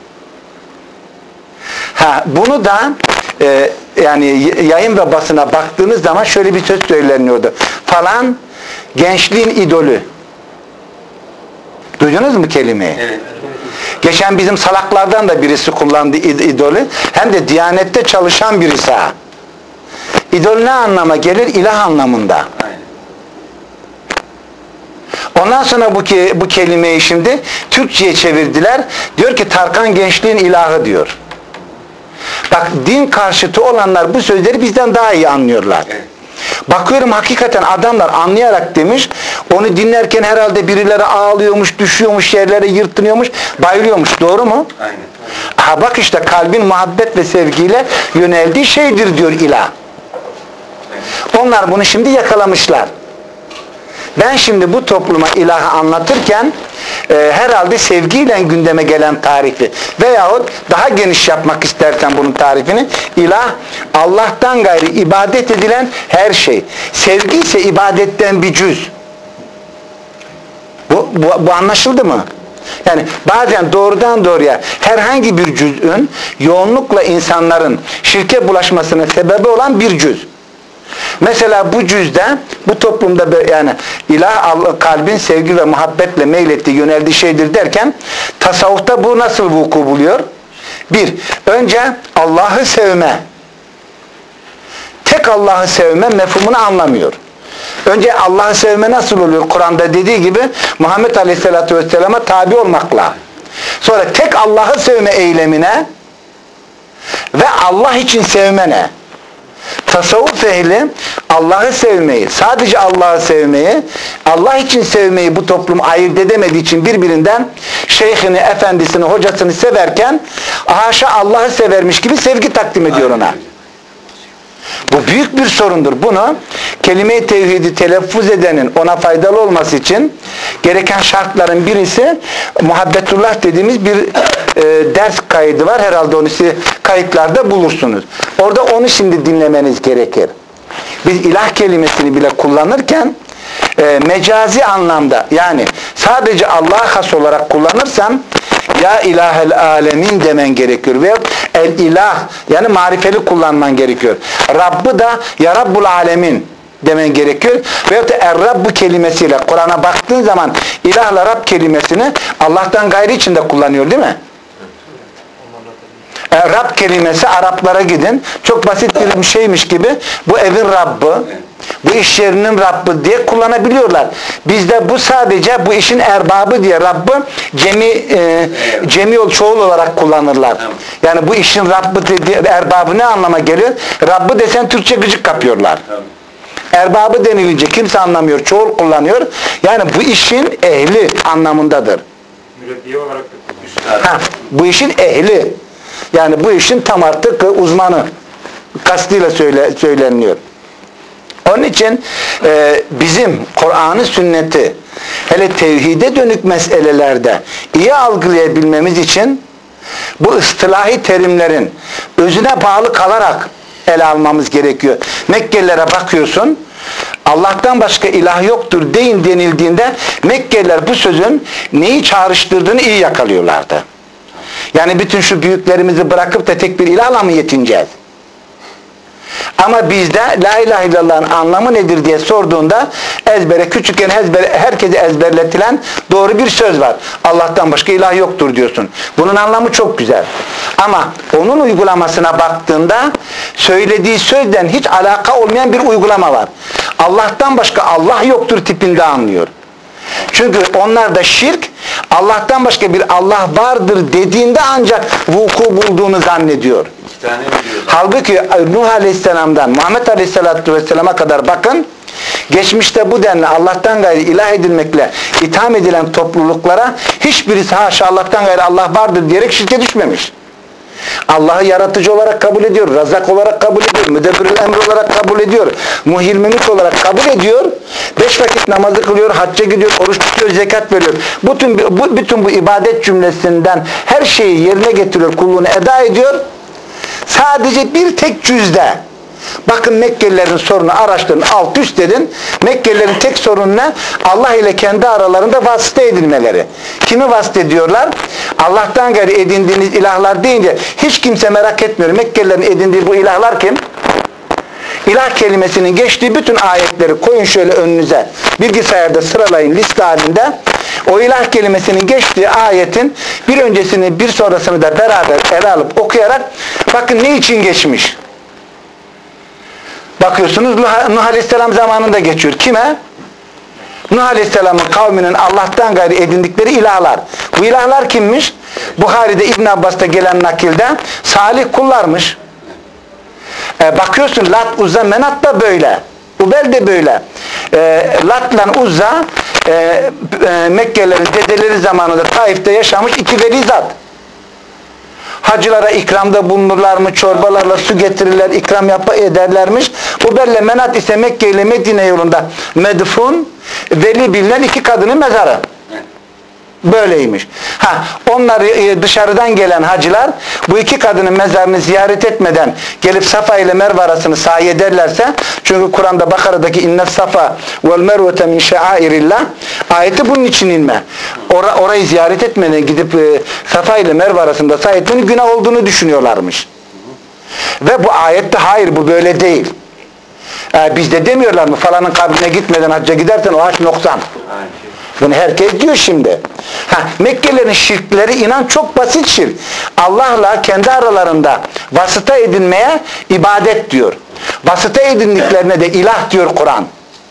Bunu da yani yayın ve basına baktığınız zaman şöyle bir söz söyleniyordu. Falan gençliğin idolü. Duydunuz mu kelimeyi? Evet. Geçen bizim salaklardan da birisi kullandı idolü. Hem de Diyanet'te çalışan birisi ha. İdol ne anlama gelir? İlah anlamında. Ondan sonra bu kelimeyi şimdi Türkçe'ye çevirdiler. Diyor ki Tarkan gençliğin ilahı diyor. Bak din karşıtı olanlar bu sözleri bizden daha iyi anlıyorlar. Evet. Bakıyorum hakikaten adamlar anlayarak demiş. Onu dinlerken herhalde birileri ağlıyormuş, düşüyormuş, yerlere yırtınıyormuş, bayılıyormuş. Doğru mu? Aynen. Bak işte kalbin muhabbet ve sevgiyle yöneldiği şeydir diyor ilah. Onlar bunu şimdi yakalamışlar. Ben şimdi bu topluma ilahı anlatırken herhalde sevgiyle gündeme gelen tarifi veyahut daha geniş yapmak istersen bunun tarifini ilah Allah'tan gayrı ibadet edilen her şey. Sevgi ise ibadetten bir cüz. Bu anlaşıldı mı? Yani bazen doğrudan doğruya herhangi bir cüz'ün yoğunlukla insanların şirke bulaşmasına sebebi olan bir cüz. Mesela bu cüzde, bu toplumda yani ilah kalbin sevgi ve muhabbetle meylettiği, yöneldiği şeydir derken tasavvufta bu nasıl vuku buluyor? Bir, önce Allah'ı sevme. Tek Allah'ı sevme mefhumunu anlamıyor. Önce Allah'ı sevme nasıl oluyor? Kur'an'da dediği gibi Muhammed Aleyhisselatü Vesselam'a tabi olmakla. Sonra tek Allah'ı sevme eylemine ve Allah için sevmene. Tasavvuf ehli Allah'ı sevmeyi, sadece Allah'ı sevmeyi, Allah için sevmeyi bu toplum ayırt edemediği için birbirinden şeyhini, efendisini, hocasını severken haşa Allah'ı severmiş gibi sevgi takdim ediyor ona. Bu büyük bir sorundur. Bunu kelime-i tevhidi telaffuz edenin ona faydalı olması için gereken şartların birisi muhabbetullah dediğimiz bir ders kaydı var. Herhalde onu siz kayıtlarda bulursunuz. Orada onu şimdi dinlemeniz gerekir. Biz ilah kelimesini bile kullanırken mecazi anlamda yani sadece Allah'a has olarak kullanırsam ya ilahel alemin demen gerekiyor veya el ilah yani marifeli kullanman gerekiyor. Rabb'ı da ya Rabbul alemin demen gerekiyor. Veyahut da Er-Rabbu kelimesiyle Kur'an'a baktığın zaman ilahla Rabb kelimesini Allah'tan gayrı için de kullanıyor değil mi? Rab kelimesi Araplara gidin. Çok basit bir şeymiş gibi bu evin Rabbı, bu iş yerinin Rabbı diye kullanabiliyorlar. Bizde bu sadece bu işin erbabı diye Rabbı cemi çoğul olarak kullanırlar. Yani bu işin Rabbı dediği erbabı ne anlama geliyor? Rabbı desen Türkçe gıcık kapıyorlar. Erbabı denilince kimse anlamıyor, çoğul kullanıyor. Yani bu işin ehli anlamındadır. Mürebbiye olarak da bu işin ehli. Yani bu işin tam artık uzmanı kastıyla söyleniyor. Onun için bizim Kur'an'ı sünneti hele tevhide dönük meselelerde iyi algılayabilmemiz için bu ıstılahi terimlerin özüne bağlı kalarak ele almamız gerekiyor. Mekkelilere bakıyorsun Allah'tan başka ilah yoktur deyin denildiğinde Mekkeliler bu sözün neyi çağrıştırdığını iyi yakalıyorlardı. Yani bütün şu büyüklerimizi bırakıp da tek bir ilahla mı yetineceğiz? Ama bizde la ilahe illallah'ın anlamı nedir diye sorduğunda ezbere, küçükken herkese ezberletilen doğru bir söz var. Allah'tan başka ilah yoktur diyorsun. Bunun anlamı çok güzel. Ama onun uygulamasına baktığında söylediği sözden hiç alaka olmayan bir uygulama var. Allah'tan başka Allah yoktur tipinde anlıyor. Çünkü onlar da şirk, Allah'tan başka bir Allah vardır dediğinde ancak vuku bulduğunu zannediyor. Halbuki Nuh Aleyhisselam'dan Muhammed Aleyhisselatü Vesselam'a kadar bakın, geçmişte bu denli Allah'tan gayrı ilah edilmekle itham edilen topluluklara hiçbirisi haşa Allah'tan gayrı Allah vardır diyerek şirke düşmemiş. Allah'ı yaratıcı olarak kabul ediyor, razak olarak kabul ediyor, müdebbirül emr olarak kabul ediyor, muhil mümit olarak kabul ediyor, 5 vakit namazı kılıyor, hacca gidiyor, oruç tutuyor, zekat veriyor. Bütün bu ibadet cümlesinden her şeyi yerine getiriyor, kulluğunu eda ediyor. Sadece bir tek cüzde. Bakın Mekkelilerin sorunu araştırın, alt üst edin. Mekkelilerin tek sorunu ne? Allah ile kendi aralarında vasıta edilmeleri. Kimi vasıta ediyorlar? Allah'tan gayrı edindiğiniz ilahlar deyince hiç kimse merak etmiyor. Mekkelilerin edindiği bu ilahlar kim? İlah kelimesinin geçtiği bütün ayetleri koyun şöyle önünüze. Bilgisayarda sıralayın liste halinde. O ilah kelimesinin geçtiği ayetin bir öncesini bir sonrasını da beraber ele alıp okuyarak bakın ne için geçmiş. Bakıyorsunuz Nuh Aleyhisselam zamanında geçiyor. Kime? Nuh Aleyhisselam'ın kavminin Allah'tan gayrı edindikleri ilahlar. Bu ilahlar kimmiş? Buhari'de İbn Abbas'ta gelen nakilde salih kullarmış. Bakıyorsun Lat, Uzza, Menat da böyle. Ubel de böyle. Lat'la Uzza Mekkelilerin dedeleri zamanında Taif'te yaşamış iki veli zat. Hacılara ikramda bulunurlar mı? Çorbalarla su getirirler, ikram ederlermiş. Ubel'le Menat ise Mekke ile Medine yolunda medfun, veli bilinen iki kadının mezarı. Böyleymiş. Onlar dışarıdan gelen hacılar bu iki kadının mezarını ziyaret etmeden gelip Safa ile Merve arasını sahi ederlerse, çünkü Kur'an'da Bakara'daki inne safa vel mervete min şairillah ayeti bunun için inme. Orayı ziyaret etmeden gidip Safa ile Merve arasında sahi etmenin günah olduğunu düşünüyorlarmış. Ve bu ayette hayır bu böyle değil. Bizde demiyorlar mı falanın kabrine gitmeden hacca gidersen o hac noksan. Bunu herkes diyor şimdi. Mekkelilerin şirkleri inan çok basit şirk. Allah'la kendi aralarında vasıta edinmeye ibadet diyor. Vasıta edindiklerine de ilah diyor Kur'an.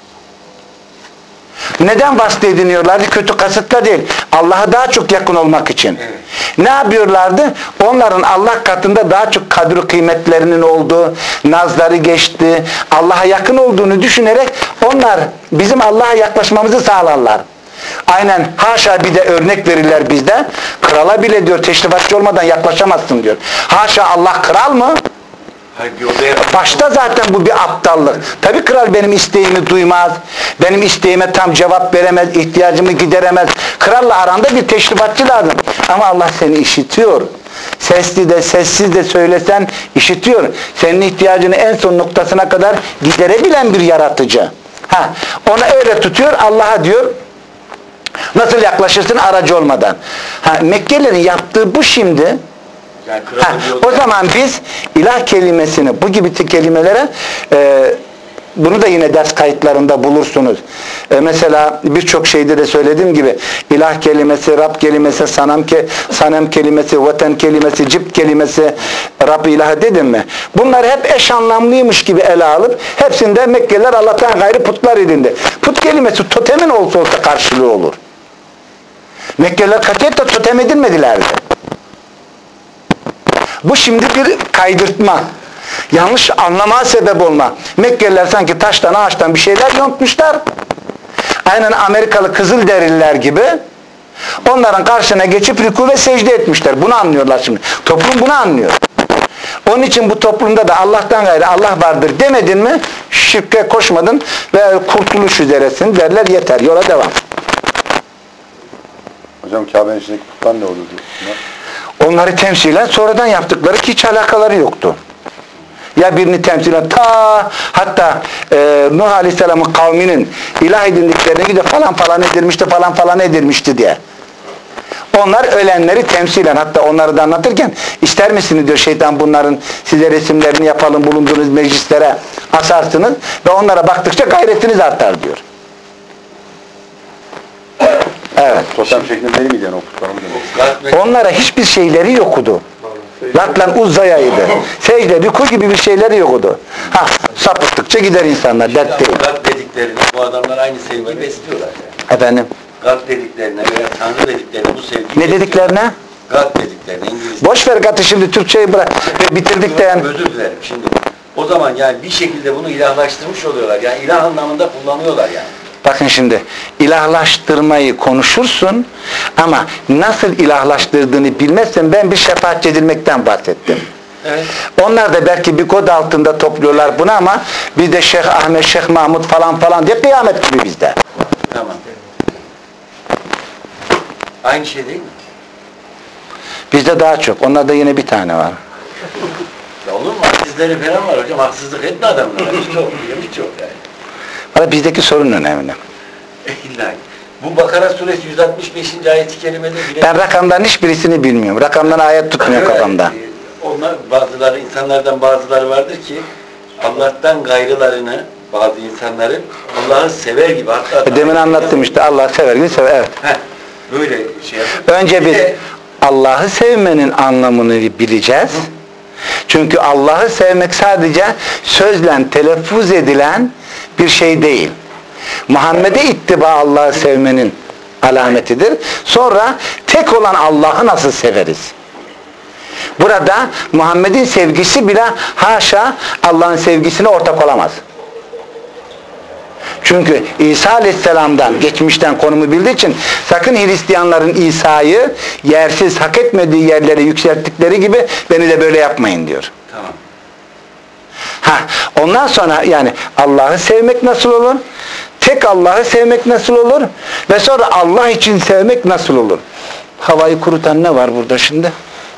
Neden vasıta ediniyorlardı? Kötü kasıtla değil. Allah'a daha çok yakın olmak için. Evet. Ne yapıyorlardı? Onların Allah katında daha çok kadri kıymetlerinin olduğu, nazları geçti, Allah'a yakın olduğunu düşünerek onlar bizim Allah'a yaklaşmamızı sağlarlar. Aynen haşa bir de örnek verirler bizde. Krala bile diyor teşrifatçı olmadan yaklaşamazsın diyor. Haşa Allah kral mı? Başta zaten bu bir aptallık. Tabii kral benim isteğimi duymaz. Benim isteğime tam cevap veremez. İhtiyacımı gideremez. Kralla aranda bir teşrifatçı lazım. Ama Allah seni işitiyor. Sesli de sessiz de söylesen işitiyor. Senin ihtiyacını en son noktasına kadar giderebilen bir yaratıcı. Ona öyle tutuyor. Allah'a diyor nasıl yaklaşırsın aracı olmadan. Mekkelilerin yaptığı bu şimdi. Yani o zaman biz ilah kelimesini bu gibi kelimelere bunu da yine ders kayıtlarında bulursunuz. Mesela birçok şeyde de söylediğim gibi ilah kelimesi, Rab kelimesi, sanem kelimesi, vatan kelimesi, cipt kelimesi, Rab ilah dedim mi? Bunlar hep eş anlamlıymış gibi ele alıp hepsinde Mekkeliler Allah'tan gayrı putlar edindi. Put kelimesi totemin olsa karşılığı olur. Mekkeliler katiyetle totem edilmedilerdi. Bu şimdi bir kaydırtma. Yanlış anlamaya sebep olma. Mekkeliler sanki taştan ağaçtan bir şeyler yontmuşlar. Aynen Amerikalı Kızılderililer gibi. Onların karşına geçip rükû ve secde etmişler. Bunu anlıyorlar şimdi. Toplum bunu anlıyor. Onun için bu toplumda da Allah'tan gayrı Allah vardır demedin mi şirke koşmadın ve kurtuluş üzeresin derler, yeter. Yola devam. Hocam Kabe'nin içindeki putlar ne oluyor diyorsunlar? Onları temsilen sonradan yaptıkları ki hiç alakaları yoktu. Ya birini temsilen hatta Nuh Aleyhisselam'ın kavminin ilah edindiklerine gidip falan edilmişti diye. Onlar ölenleri temsilen, hatta onları da anlatırken ister misiniz diyor şeytan, bunların size resimlerini yapalım, bulunduğunuz meclislere asarsınız ve onlara baktıkça gayretiniz artar diyor. Evet. Totem şeklinde değil miydi yani o putların? Onlara hiçbir şeyleri yoktu. Latlan Uzza'yaydı. Secde, rükû gibi bir şeyleri yoktu. Ha, sapıttıkça gider insanlar, dert değil. Gak dediklerini bu adamlar aynı sevgiyi besliyorlar yani. Efendim? Gak dediklerine veya Tanrı dediklerine bu sevgiyi Ne dediklerine? Gak dediklerine İngilizce. Boş ver Gat'ı, şimdi Türkçeyi bırak. Ve bitirdik de yani. Özür dilerim şimdi. O zaman yani bir şekilde bunu ilahlaştırmış oluyorlar. Yani ilah anlamında kullanıyorlar yani. Bakın şimdi, ilahlaştırmayı konuşursun ama nasıl ilahlaştırdığını bilmezsen, ben bir şefaatçi edilmekten bahsettim. Evet. Onlar da belki bir kod altında topluyorlar bunu ama biz de Şeyh Ahmet, Şeyh Mahmud falan falan diye kıyamet gibi bizde. Tamam. Aynı şey değil mi? Bizde daha çok. Onlarda yine bir tane var. Ya olur mu? Haksızları falan var hocam. Haksızlık etme adamlara. Birçok yani. Ama bizdeki sorun önemli. İlla. Bu Bakara suresi 165. ayet-i kerimede bile... Ben rakamların hiçbirisini bilmiyorum. Rakamdan ayet tutmuyor kafamda. Onlar bazıları, insanlardan bazıları vardır ki Allah'tan gayrılarını, bazı insanları Allah'ı sever gibi, hatta... Demin anlattım işte, Allah'ı sever gibi sever. Evet. Heh, böyle şey yapıyor. Önce bir Allah'ı sevmenin anlamını bileceğiz. Çünkü Allah'ı sevmek sadece sözle telaffuz edilen bir şey değil. Muhammed'e ittiba Allah'ı sevmenin alametidir. Sonra tek olan Allah'ı nasıl severiz? Burada Muhammed'in sevgisi bile haşa Allah'ın sevgisine ortak olamaz. Çünkü İsa Aleyhisselam'dan, geçmişten konumu bildiği için sakın Hristiyanların İsa'yı yersiz, hak etmediği yerlere yükselttikleri gibi beni de böyle yapmayın diyor. Tamam. Ondan sonra yani Allah'ı sevmek nasıl olur? Tek Allah'ı sevmek nasıl olur? Ve sonra Allah için sevmek nasıl olur? Havayı kurutan ne var burada şimdi?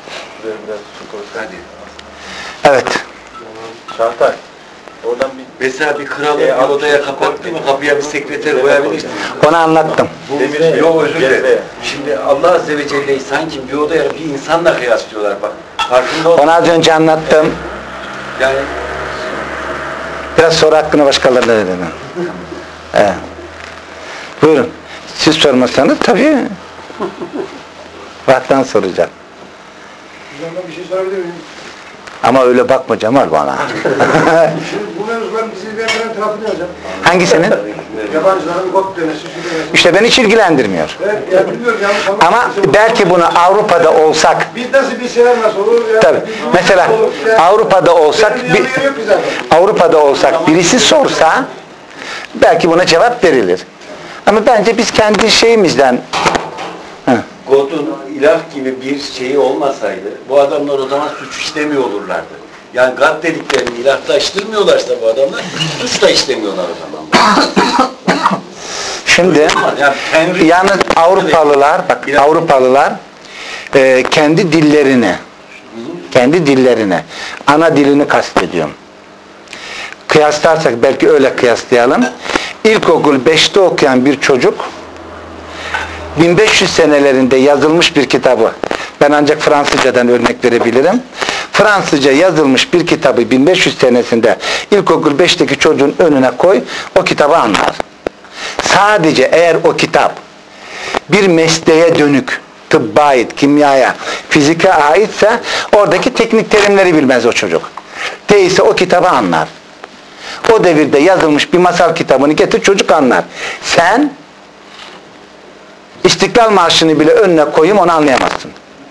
Hadi. Evet. Şahtay. Oradan bir Mesela bir kralı bir odaya kapattı mı kapıya bir sekreter koyabilirsin. Onu anlattım. Yok özür dilerim. Şimdi Allah Azze ve Celle'yi sanki bir odaya bir insanla kıyaslıyorlar bak. Farkında ol. Onu az önce anlattım. Yani Biraz sonra hakkını başkalarına dedim. Evet. Buyurun. Siz sormasanız tabii. Vahdan soracağım. Hocam ben bir şey sorabilir miyim? Ama öyle bakma Cemal bana. Şimdi bu mevzuların bizi veren tarafı ne hocam? Hangisinin? Yabancıların kod denesi, şu denesi. İşte beni hiç ilgilendirmiyor. Evet, ya bilmiyorum yanlış Ama belki bunu Avrupa'da olsak, biz nasıl bilseler nasıl olur? Ya, tabii. Mesela Avrupa'da olsak, Avrupa'da olsak birisi sorsa belki buna cevap verilir. Ama bence biz kendi şeyimizden God'un ilah gibi bir şeyi olmasaydı bu adamlar o zaman suç işlemiyor olurlardı. Yani God dediklerini ilahlaştırmıyorlarsa bu adamlar suç da işlemiyorlar o zaman. şimdi Yani yalnız Avrupalılar, bak Avrupalılar kendi dillerine, ana dilini kastediyorum. Kıyaslarsak belki öyle kıyaslayalım. İlkokul 5'te okuyan bir çocuk 1500 senelerinde yazılmış bir kitabı, ben ancak Fransızcadan örnek verebilirim. Fransızca yazılmış bir kitabı 1500 senesinde ilkokul 5'teki çocuğun önüne koy, o kitabı anlar. Sadece eğer o kitap bir mesleğe dönük, tıbba ait, kimyaya, fizike aitse oradaki teknik terimleri bilmez o çocuk. Değilse o kitabı anlar. O devirde yazılmış bir masal kitabını getir, çocuk anlar. Sen İstiklal Marşı'nı bile önüne koyayım, onu anlayamazsın.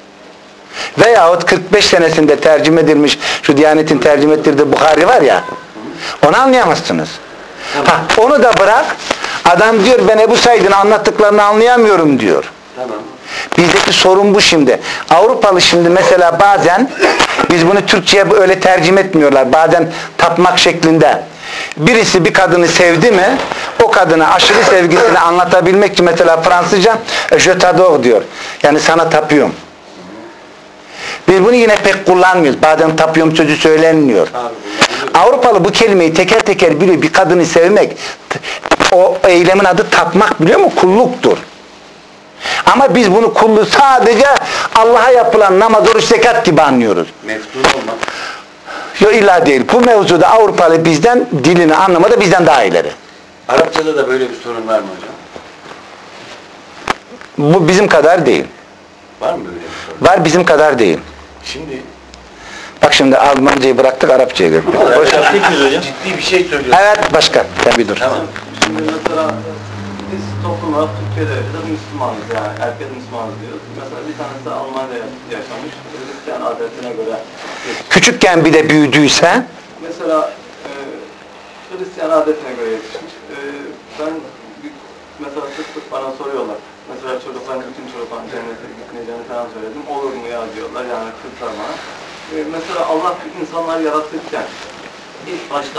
Veyahut 45 senesinde tercüme edilmiş, şu Diyanet'in tercüme ettirdiği Buhari var ya, onu anlayamazsınız. Onu da bırak, adam diyor ben Ebu Said'in anlattıklarını anlayamıyorum diyor. Tamam. Bizdeki sorun bu şimdi. Avrupalı şimdi mesela bazen, biz bunu Türkçe'ye öyle tercüme etmiyorlar, bazen tapmak şeklinde. Birisi bir kadını sevdi mi, o kadına aşırı sevgisini anlatabilmek için mesela Fransızca je t'adore diyor. Yani sana tapıyorum. Biz bunu yine pek kullanmıyoruz. Bazen tapıyorum sözü söylenmiyor. Avrupalı bu kelimeyi teker teker biliyor. Bir kadını sevmek, o eylemin adı tapmak, biliyor musun? Kulluktur. Ama biz bunu kulluğu sadece Allah'a yapılan namaz, oruç, zekat gibi anlıyoruz. Meftun olmak. Yok illa değil. Bu mevzuda Avrupalı bizden dilini anlamada bizden daha ileri. Arapçada da böyle bir sorun var mı hocam? Bu bizim kadar değil. Var mı böyle bir sorun? Var bizim kadar değil. Şimdi Bak şimdi Almancayı bıraktık, Arapçaya girdik. ciddi bir şey söylüyorum. Evet başka. Sen bir dur. Tamam. Şimdi mesela biz toplum olarak Türkiye'de de Müslümanız yani herkes Müslümanız diyoruz. Mesela bir tanesi Almanya'da yaşamış, Hristiyan adetine göre yetişmiş. Küçükken bir de büyüdüyse Mesela Hristiyan adetine göre yetişmiş. Ben mesela sık sık bana soruyorlar. Mesela bütün çocukların cennete gitmeyeceğini falan söyledim. Olur mu ya diyorlar yani kızlar bana. Mesela Allah insanları yaratırken ilk başta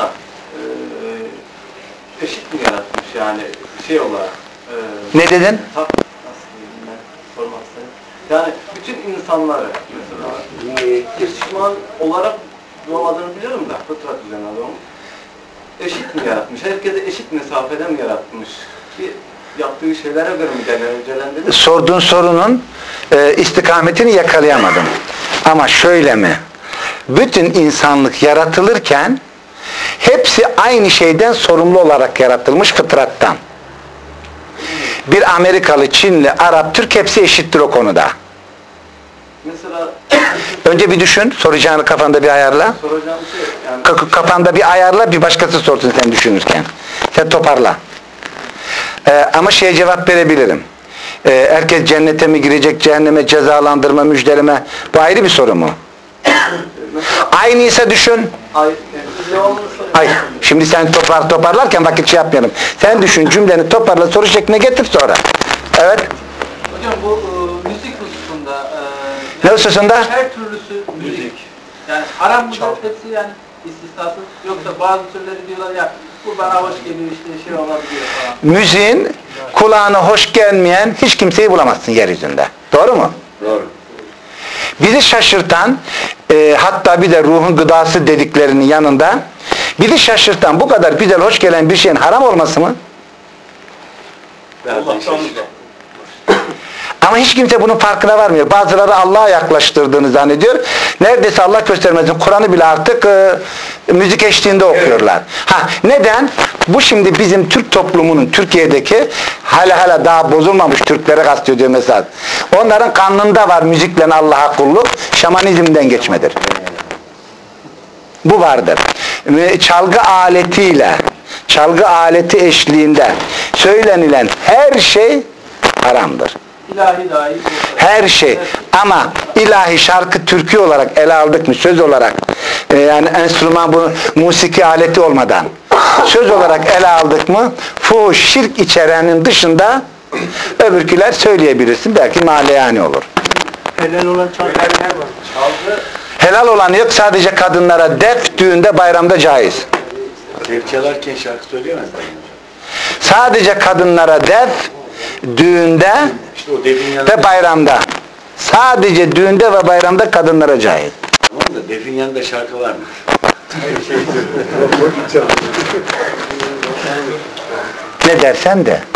eşit mi yaratmış yani şey olarak? ne dedin? Nasıl diyeyim ben sormak istedim. Yani bütün insanları mesela Müslüman olarak doğmadığını biliyorum da fıtrat üzerine doğmuş. Eşit mi yaratmış? Herkese eşit mesafede mi yaratmış? Bir yaptığı şeylere göre mi değerlendirir? Sorduğun sorunun istikametini yakalayamadım. Ama şöyle mi? Bütün insanlık yaratılırken hepsi aynı şeyden sorumlu olarak yaratılmış fıtrattan. Bir Amerikalı, Çinli, Arap, Türk hepsi eşittir o konuda. Mesela Önce bir düşün, soracağını kafanda bir ayarla. soracağım şey yani Kafanda bir ayarla, bir başkası sorsun sen düşünürken. Sen toparla. Ama şeye cevap verebilirim. Herkes cennete mi girecek, cehenneme, cezalandırma, müjdeleme, bu ayrı bir soru mu? Aynıysa düşün. Hayır. Şimdi sen toparlarken vakit şey yapmayalım. Sen düşün, cümleni toparla, soru şekline getir sonra. Evet. hocam bu müzik hususunda Ne hususunda? her türlüsü müzik. Yani haram mıdır hepsi yani istisnasız yoksa bazı türleri diyorlar ya bu bana hoş geliyor işte şey olabiliyor falan. Müziğin kulağına hoş gelmeyen hiç kimseyi bulamazsın yeryüzünde. Doğru mu? Doğru. Bizi şaşırtan hatta bir de ruhun gıdası dediklerinin yanında bizi şaşırtan bu kadar güzel hoş gelen bir şeyin haram olması mı? Ama hiç kimse bunun farkına varmıyor. Bazıları Allah'a yaklaştırdığını zannediyor. Neredeyse Allah göstermesin. Kur'an'ı bile artık müzik eşliğinde okuyorlar. Ha, neden? Bu şimdi bizim Türk toplumunun Türkiye'deki hala daha bozulmamış Türklere kastediyor mesela. Onların kanında var müzikle Allah'a kulluk. Şamanizmden geçmedir. Bu vardır. Çalgı aletiyle, çalgı aleti eşliğinde söylenilen her şey haramdır. İlahi dahi. Her şey. Ama ilahi şarkı türkü olarak ele aldık mı söz olarak yani enstrüman bu musiki aleti olmadan söz olarak ele aldık mı fuhuş şirk içerenin dışında öbürküler söyleyebilirsin. Belki maleyani olur. Helal olan çalgı. Helal olan yok sadece kadınlara def düğünde bayramda caiz. Def çalarken şarkı söyleyemezler. Sadece kadınlara def düğünde İşte o defin yanında, ve bayramda. Sadece düğünde ve bayramda kadınlara caiz. tamam da defin yanında şarkı var mı? Ne dersen de.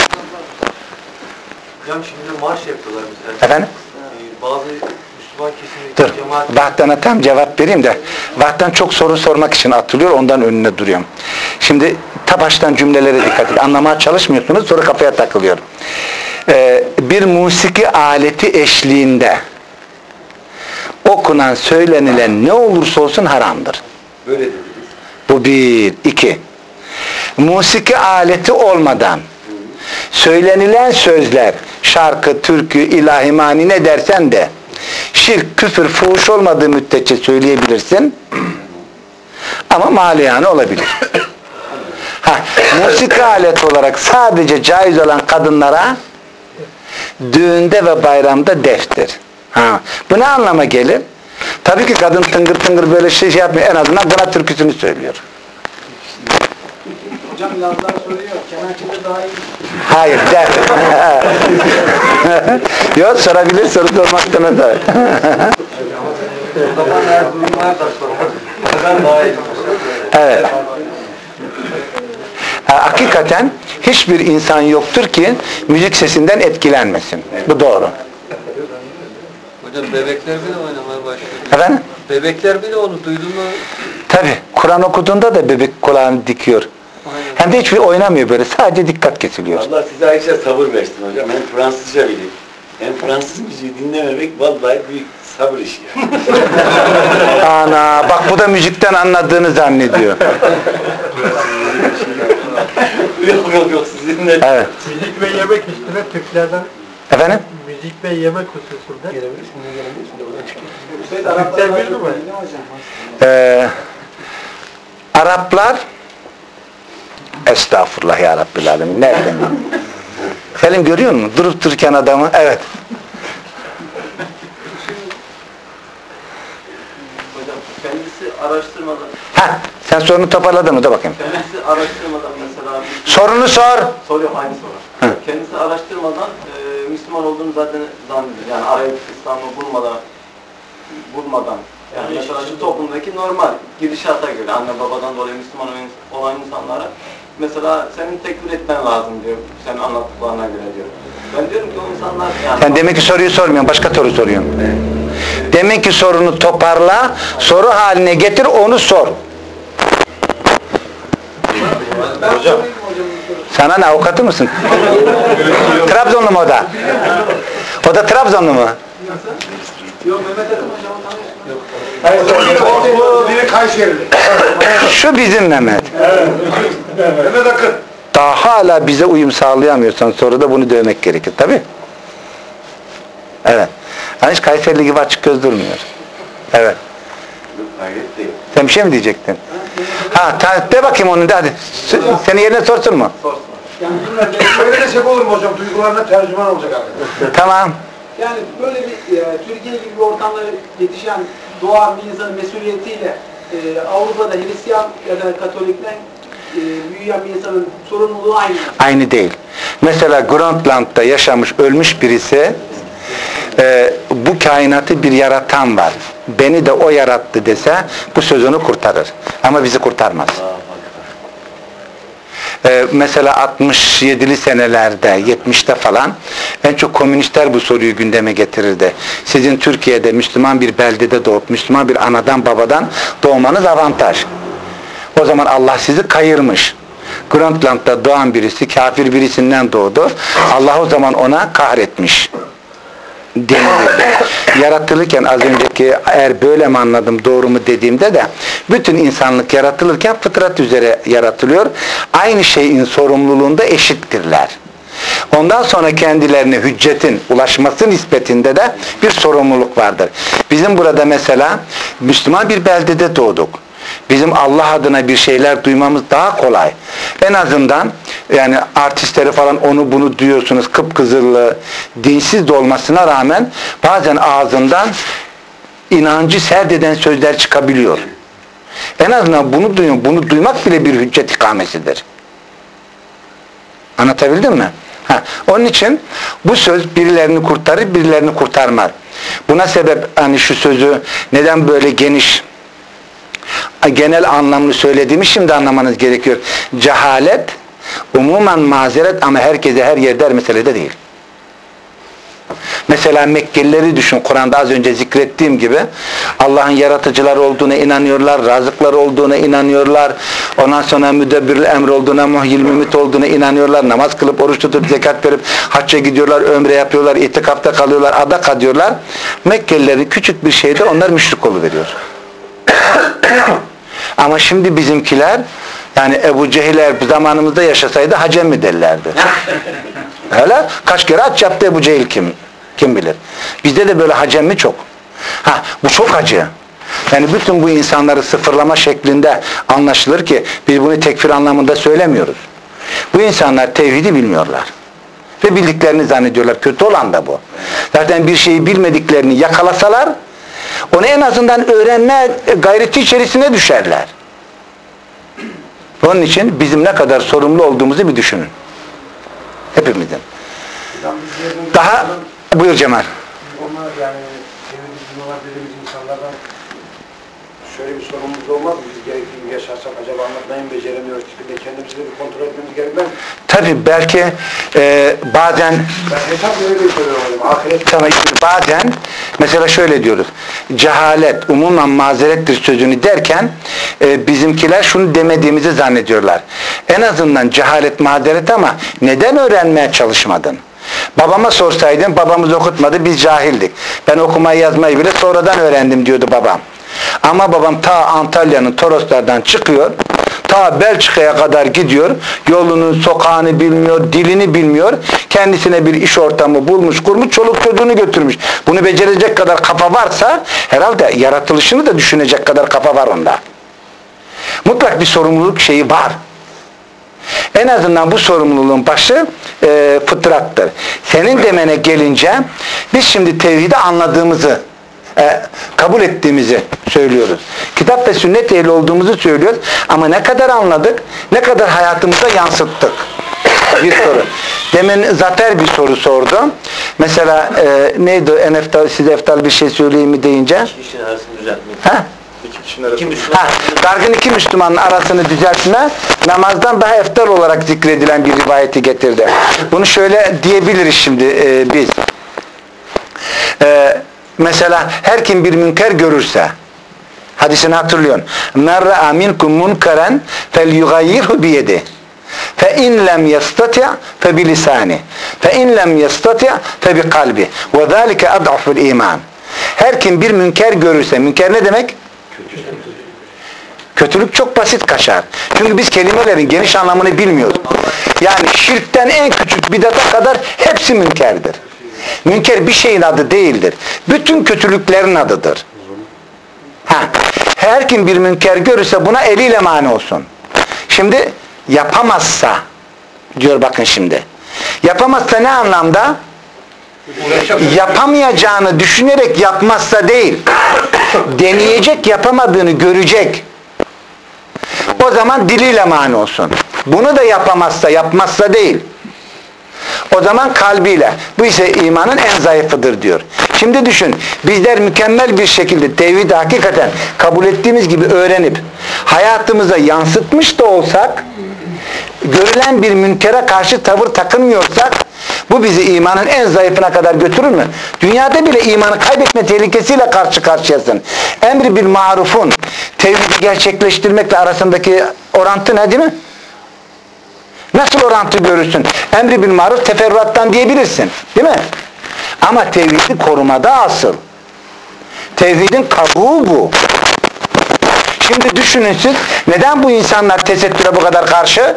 Hocam şimdi marş yapıyorlar mesela. Efendim? Bazı Müslüman Dur. kesimdeki cemaat Vahdan'a tam cevap vereyim de. Vahdan çok soru sormak için atılıyor. Ondan önüne duruyorum. Şimdi ta baştan cümlelere dikkat edin. Anlamaya çalışmıyorsunuz. Sonra kafaya takılıyor. Bir musiki aleti eşliğinde okunan, söylenilen ne olursa olsun haramdır. Böyle dediniz. Bu bir. İki. Musiki aleti olmadan söylenilen sözler, şarkı, türkü, ilahi mani ne dersen de şirk, küfür, fuhuş olmadığı müddetçe söyleyebilirsin. Ama maliyane olabilir. Musiki alet olarak sadece caiz olan kadınlara düğünde ve bayramda deftir. Bu ne anlama gelir? Tabii ki kadın tıngır tıngır böyle şey yapmıyor. En azından gına türküsünü söylüyor. hocam yazlar soruyor. Kemençede daha iyi. Hayır, def. Yok, sorabilir, soru sormaktan öte. Evet. Hakikaten hiçbir insan yoktur ki müzik sesinden etkilenmesin. Bu doğru. Hocam bebekler bile oynamaya başlıyor. Efendim? Bebekler bile onu duydu mu? Tabi. Kur'an okuduğunda da bebek kulağını dikiyor. Aynen. Hem de hiçbir oynamıyor böyle. Sadece dikkat kesiliyor. Allah size Ayşe sabır versin hocam. Hem Fransızca bilin. Hem Fransız müziği dinlememek vallahi büyük sabır işi yani. Ana bak bu da müzikten anladığını zannediyor. Yok sizinle. Evet. Müzik ve yemek üstüne Türklerden Efendim? müzik ve yemek hususunda Türkler bilir mi? Araplar estağfurullah ya Rabbil Alemin. Nereden? Selim görüyor musun? Durup dururken adamı. Evet. Hocam kendisi araştırmadan, Sen sorunu toparladın mı? Da bakayım. kendisi araştırmadan mesela Sorunu sor. soruyor aynı soru. Kendisi araştırmadan Müslüman olduğunu zaten zannediyor. Yani arayıp İslam'ı bulmadan. Yani mesela şu toplumdaki normal gidişata göre anne babadan dolayı Müslüman olan insanlara mesela senin tekfir etmen lazım diyor. Senin anlattıklarına göre diyor. Ben diyorum ki o insanlar yani... Sen demek ki soruyu sormuyorsun. Başka soru soruyorsun. Demek ki sorunu toparla. Soru haline getir. Onu sor. Hocam. Sana ne? Avukatı mısın? Trabzonlu mu o da? O da Trabzonlu mu? Yok Mehmet Akın hocam Biri Kayserili. Şu bizim Mehmet. Mehmet Akın. Daha hala bize uyum sağlayamıyorsan soruda bunu dövmek gerekir. Tabii. Evet. Yani hiç Kayserili gibi açık göz durmuyor. Evet. Hayret değil. Sen bir şey mi diyecektin? De bakayım onu da hadi. Senin yerine sorsun mu? Yani öyle desek olur mu hocam? Duygularına tercüman olacak abi. Tamam. Yani böyle bir Türkiye gibi bir ortamda yetişen, doğan bir insanın mesuliyetiyle Avrupa'da Hristiyan ya da Katolik'ten büyüyen bir insanın sorumluluğu aynı. Aynı değil. Mesela Grönland'da yaşamış, ölmüş birisi bu kainatı bir yaratan var. Beni de o yarattı dese bu sözünü kurtarır. Ama bizi kurtarmaz. Mesela 67'li senelerde, 70'te falan en çok komünistler bu soruyu gündeme getirirdi. Sizin Türkiye'de Müslüman bir beldede doğup Müslüman bir anadan babadan doğmanız avantaj. O zaman Allah sizi kayırmış. Grönland'da doğan birisi kafir birisinden doğdu. Allah o zaman ona kahretmiş denilirdi. Yaratılırken az önceki eğer böyle mi anladım doğru mu dediğimde de bütün insanlık yaratılırken fıtrat üzere yaratılıyor. Aynı şeyin sorumluluğunda eşittirler. Ondan sonra kendilerine hüccetin ulaşması nispetinde de bir sorumluluk vardır. Bizim burada mesela Müslüman bir beldede doğduk. Bizim Allah adına bir şeyler duymamız daha kolay. En azından yani artistleri falan onu bunu duyuyorsunuz kıpkızıllı, dinsiz de olmasına rağmen bazen ağzından inancı serdeden sözler çıkabiliyor. En azından bunu duymak bile bir hüccet ikamesidir. Anlatabildim mi? Onun için bu söz birilerini kurtarır, birilerini kurtarmaz. Buna sebep hani şu sözü neden böyle genel anlamlı söylediğimi şimdi anlamanız gerekiyor. Cehalet umuman mazeret ama herkese her yerde her meselede değil. Mesela Mekkelileri düşün. Kur'an'da az önce zikrettiğim gibi Allah'ın yaratıcıları olduğuna inanıyorlar, razıkları olduğuna inanıyorlar. Ondan sonra müdebbirül emr olduğuna, muhyil mümit olduğuna inanıyorlar. Namaz kılıp, oruç tutup, zekat verip, hacca gidiyorlar, ömre yapıyorlar, itikafta kalıyorlar, adak adıyorlar. Mekkelilerin küçük bir şeyde onlar müşrik oluveriyor. Ama şimdi bizimkiler yani Ebu Cehiller zamanımızda yaşasaydı hacem mi derlerdi? Öyle. Kaç kere hac yaptı Ebu Cehil kim bilir. Bizde de böyle hacem mi çok? Bu çok acı. Yani bütün bu insanları sıfırlama şeklinde anlaşılır ki biz bunu tekfir anlamında söylemiyoruz. Bu insanlar tevhidi bilmiyorlar. Ve bildiklerini zannediyorlar. Kötü olan da bu. Zaten bir şeyi bilmediklerini yakalasalar onu en azından öğrenme gayreti içerisine düşerler. Onun için bizim ne kadar sorumlu olduğumuzu bir düşünün. Hepimizin. Daha buyur Cemal. Onlar yani tevhid-i dediğimiz insanlardan şöyle bir sorunumuz olmaz mı? Biz gerektiği gibi yaşarsak acaba anlatmayı mı beceremiyoruz tipinde kendimizi de bir kontrol etmemiz gerekmez mi? Tabii belki bazen Ben hesap öyle söylüyorum. Ahiret sana bazen mesela şöyle diyoruz. Cehalet umumen mazerettir sözünü derken bizimkiler şunu demediğimizi zannediyorlar. En azından cehalet mazeret ama neden öğrenmeye çalışmadın? Babama sorsaydın babamız okutmadı biz cahildik. Ben okumayı yazmayı bile sonradan öğrendim diyordu babam. Ama babam ta Antalya'nın Toroslardan çıkıyor. Ta Belçika'ya kadar gidiyor. Yolunun, sokağını bilmiyor, dilini bilmiyor. Kendisine bir iş ortamı bulmuş, kurmuş, çoluk çocuğunu götürmüş. Bunu becerecek kadar kafa varsa herhalde yaratılışını da düşünecek kadar kafa var onda. Mutlak bir sorumluluk şeyi var. En azından bu sorumluluğun başı fıtrattır. Senin demene gelince biz şimdi tevhidi anladığımızı kabul ettiğimizi söylüyoruz. Kitap ve sünnet ehli olduğumuzu söylüyoruz. Ama ne kadar anladık, ne kadar hayatımıza yansıttık? Bir soru. Demin Zafer bir soru sordu. Mesela neydi en eftal, size eftal bir şey söyleyeyim mi deyince? İki kişinin arasını düzeltmek. Ha? Dargın iki Müslümanın arasını düzeltme namazdan daha eftal olarak zikredilen bir rivayeti getirdi. Bunu şöyle diyebiliriz şimdi biz. Mesela her kim bir münker görürse hadisini hatırlıyorsun. مَنْ رَأَى مِنْكُمْ مُنْكَرًا فَلْيُغَيِّرْهُ بِيَدِهِ فَاِنْ لَمْ يَسْتَطِعْ فَبِلِسَانِهِ فَاِنْ لَمْ يَسْتَطِعْ فَبِقَلْبِهِ وَذَٰلِكَ أَضْعُفُ الْا۪يمَانِ Her kim bir münker görürse, münker ne demek? Kötülük çok basit kaçar. Çünkü biz kelimelerin geniş anlamını bilmiyoruz. Yani şirkten en küçük bidata kadar hepsi münkerdir. Münker bir şeyin adı değildir. Bütün kötülüklerin adıdır. Her kim bir münker görürse buna eliyle mani olsun. Şimdi yapamazsa diyor bakın şimdi. Yapamazsa ne anlamda? Yapamayacağını düşünerek yapmazsa değil. Deneyecek, yapamadığını görecek. O zaman diliyle mani olsun. Bunu da yapmazsa değil. O zaman kalbiyle. Bu ise imanın en zayıfıdır diyor. Şimdi düşün, bizler mükemmel bir şekilde tevhidi hakikaten kabul ettiğimiz gibi öğrenip hayatımıza yansıtmış da olsak, görülen bir münkere karşı tavır takınmıyorsak, bu bizi imanın en zayıfına kadar götürür mü? Dünyada bile imanı kaybetme tehlikesiyle karşı karşıyasın. Emri bil marufun tevhidi gerçekleştirmekle arasındaki orantı ne değil mi? Nasıl orantı görürsün? Emri bil maruf teferruattan diyebilirsin. Değil mi? Ama tevhidi korumada asıl. Tevhidin kabuğu bu. Şimdi düşünün siz, neden bu insanlar tesettüre bu kadar karşı?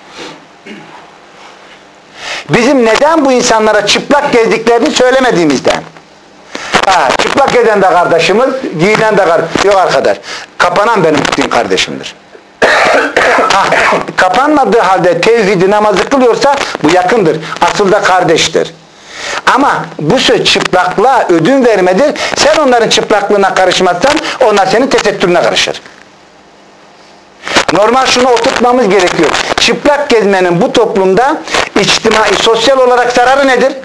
Bizim neden bu insanlara çıplak gezdiklerini söylemediğimizden. Çıplak gezen de kardeşimiz, giyinen de kardeşimiz. Yok arkadaş, kapanan benim din kardeşimdir. Kapanmadığı halde tevhidi namazı kılıyorsa bu yakındır. Asıl da kardeştir. Ama bu söz çıplaklığa ödün vermedir. Sen onların çıplaklığına karışmazsan onlar senin tesettürüne karışır. Normal şunu oturtmamız gerekiyor. Çıplak gezmenin bu toplumda içtimai, sosyal olarak zararı nedir?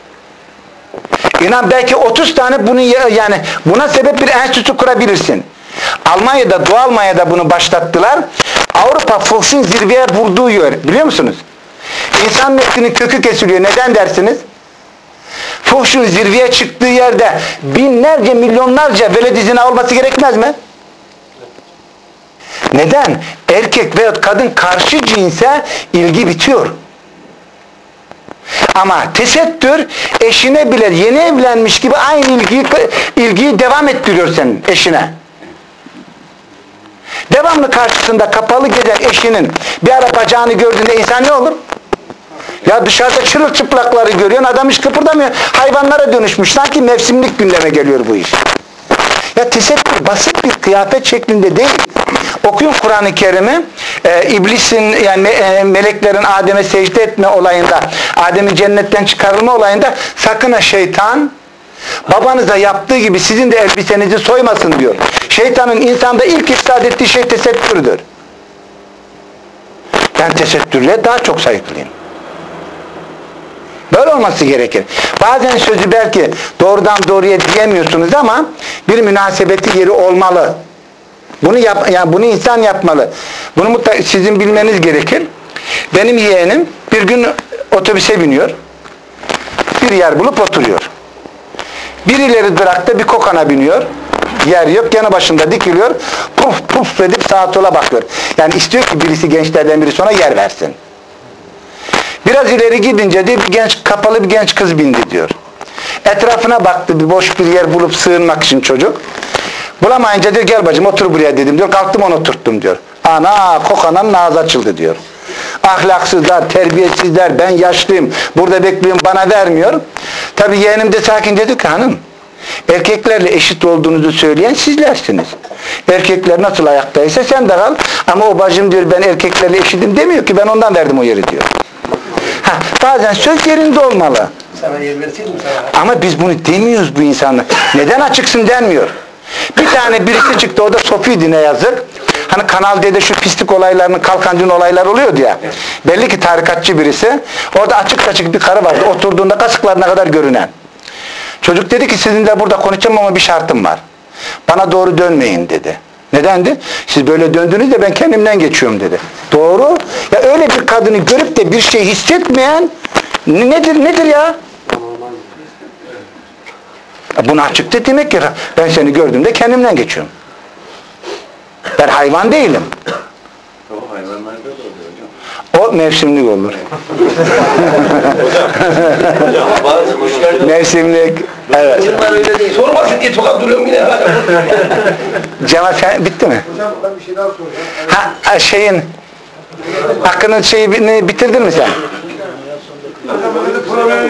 İnan belki 30 tane bunu yani buna sebep bir enstitü kurabilirsin. Almanya'da, Doğu Almanya'da bunu başlattılar. Avrupa fuhşun zirveye vurduğu yer. Biliyor musunuz? İnsan neslinin kökü kesiliyor. Neden dersiniz? Fuhşun zirveye çıktığı yerde binlerce, milyonlarca veled zina olması gerekmez mi? Neden? Erkek veyahut kadın karşı cinse ilgi bitiyor. Ama tesettür eşine bile yeni evlenmiş gibi aynı ilgiyi devam ettiriyor senin eşine. Devamlı karşısında kapalı gezen eşinin bir ara bacağını gördüğünde insan ne olur? Ya dışarıda çırılçıplakları görüyorsun, adam hiç kıpırdamıyor. Hayvanlara dönüşmüş. Sanki mevsimlik gündeme geliyor bu iş. Ya tesettür basit bir kıyafet şeklinde değil. Okuyun Kur'an-ı Kerim'i. İblisin yani meleklerin Adem'e secde etme olayında, Adem'in cennetten çıkarılma olayında sakın ha şeytan babanıza yaptığı gibi sizin de elbisenizi soymasın diyor. Şeytanın insanda ilk ifsad ettiği şey tesettürdür. Ben tesettürle daha çok saygılıyım. Böyle olması gerekir. Bazen sözü belki doğrudan doğruya diyemiyorsunuz ama bir münasebeti yeri olmalı. Bunu yani bunu insan yapmalı. Bunu mutlaka sizin bilmeniz gerekir. Benim yeğenim bir gün otobüse biniyor. Bir yer bulup oturuyor. Birileri durakta bir kokana biniyor. Yer yok. Yanı başında dikiliyor. Puf puf edip sağa sola bakıyor. Yani istiyor ki birisi, gençlerden birisi ona yer versin. Biraz ileri gidince de kapalı bir genç kız bindi diyor. Etrafına baktı, bir boş bir yer bulup sığınmak için çocuk. Bulamayınca diyor gel bacım otur buraya dedim diyor. Kalktım onu oturttum diyor. Ana kokananın ağzı açıldı diyor. Ahlaksızlar, terbiyesizler, ben yaşlıyım, burada bekliyorum, bana vermiyor. Tabii yeğenim de sakince diyor ki hanım, erkeklerle eşit olduğunuzu söyleyen sizlersiniz. Erkekler nasıl ayaktaysa sen de kal. Ama o bacım diyor ben erkeklerle eşitim demiyor ki, ben ondan verdim o yeri diyor. Bazen söz yerinde olmalı. Sana yer verseydim sana. Ama biz bunu demiyoruz bu insanlar. Neden açıksın denmiyor. Bir tane birisi çıktı, o da Sofi'ydi ne yazık. Hani Kanal D'de şu pislik olaylarının, kalkancın olaylar oluyordu ya. Belli ki tarikatçı birisi. Orada açık açık bir karı vardı. Oturduğunda kasıklarına kadar görünen. Çocuk dedi ki sizinle burada konuşacağım ama bir şartım var. Bana doğru dönmeyin dedi. Nedendi? Siz böyle döndüğünüzde ben kendimden geçiyorum dedi. Doğru. Ya öyle bir kadını görüp de bir şey hissetmeyen nedir ya? Bunu açıkta demek ki ben seni gördüğümde kendimden geçiyorum. Ben hayvan değilim. O hayvanlarda da oluyor hocam. O mevsimlik olur. Mevsimlik. Evet. Bunlar öyle değil. Sormasın diye tokat duruyorum yine. Cemal sen bitti mi? Hocam ben bir şey daha soracağım. Hakkının şeyini bitirdin mi sen? Hocam öyle problemi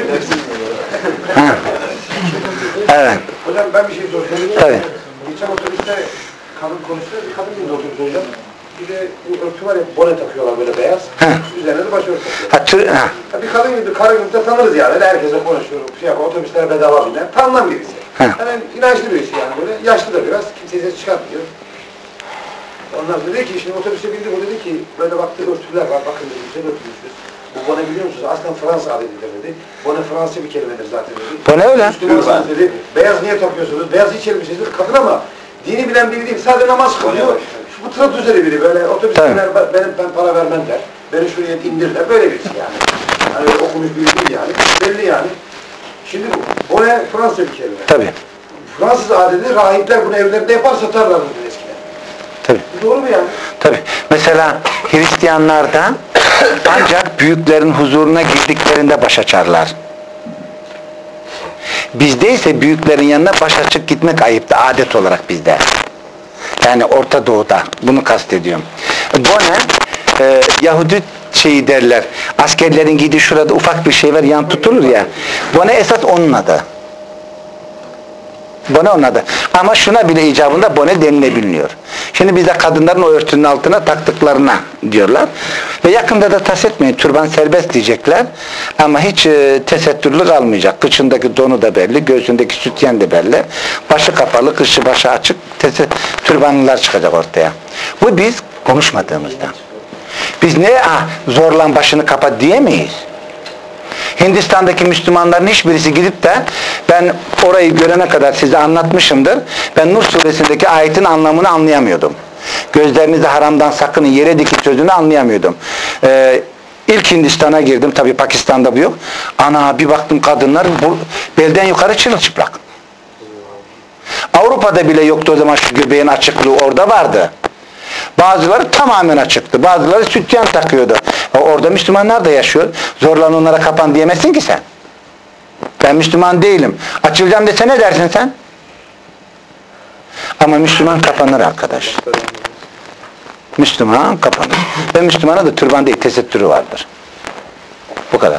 Evet. Hocam ben bir şey soracağım. Tabii. Geçen otobüste kadın konuştu. Bir kadın bindi otobüs hocam. Bir de bu örtü var ya, bone takıyorlar böyle beyaz. Üzerine de başörtü takıyorlar. Bir kadın gibi, karı gibi de tanırız yani. Öyle herkese konuşuyor. Otobüslere bedava biner. Tanınan birisi. Yani inançlı birisi yani böyle. Yaşlı da biraz. Kimseye ses çıkartmıyor. Ondan sonra dedi ki, şimdi otobüse bindi, bu dedi ki, böyle baktı örtüler var. Bakın dedi, güzel örtülmüşsünüz. Bu bone biliyor musunuz? Aslen Fransa adetidir dedi. Bone Fransız bir kelimedir zaten dedi. Bone öyle. Müslümansınız dedi. Beyaz niye takıyorsunuz? Beyaz hiç elbisesiz kadın ama dini bilen biri değil. Sadece namaz kılıyor. Bu tırat üzeri biri böyle otobüsler ben para vermem der. Beni şuraya indir der. Böyle birisi yani. Hani öyle okumuş biri değil yani. Belli yani. Şimdi bu bone Fransız bir kelime. Tabii. Fransız adeti rahipler bunu evlerinde yapar satarlar bunu eskiden. Tabii. Doğru mu yani? Tabii. Mesela Hristiyanlarda ancak büyüklerin huzuruna girdiklerinde baş açarlar. Bizde ise büyüklerin yanına baş açık gitmek ayıptı. Adet olarak bizde. Yani Orta Doğu'da. Bunu kastediyorum. Bone Yahudi şeyi derler. Askerlerin giydiği şurada ufak bir şey var. Yan tutulur ya. Bone esas onun adı. Bone onun adı. Ama şuna bile icabında bone denilebiliyor. Şimdi bizde kadınların o örtünün altına taktıklarına diyorlar. Ve yakında da tas etmeyin. Türban serbest diyecekler. Ama hiç tesettürlü kalmayacak. Kıçındaki donu da belli. Göğsündeki sütyen de belli. Başı kapalı, kışı başı açık. Türbanlılar çıkacak ortaya. Bu biz konuşmadığımızda. Biz ne zorlan başını kapat diyemeyiz. Hindistan'daki Müslümanların hiçbirisi gidip de ben orayı görene kadar size anlatmışımdır. Ben Nur suresindeki ayetin anlamını anlayamıyordum. Gözlerinizi haramdan sakının yere dikin sözünü anlayamıyordum. İlk Hindistan'a girdim. Tabii Pakistan'da bu yok. Ana bir baktım kadınlar belden yukarı çırılçıplak. Avrupa'da bile yoktu o zaman şu göbeğin açıklığı, orada vardı. Bazıları tamamen açıktı. Bazıları sütyen takıyordu. Orada Müslümanlar da yaşıyor. Zorlan onlara kapan diyemezsin ki sen. Ben Müslüman değilim. Açılacağım dese ne dersin sen? Ama Müslüman kapanır arkadaş. Müslüman kapanır. Ve Müslümana da türban değil, tesettürü vardır. Bu kadar.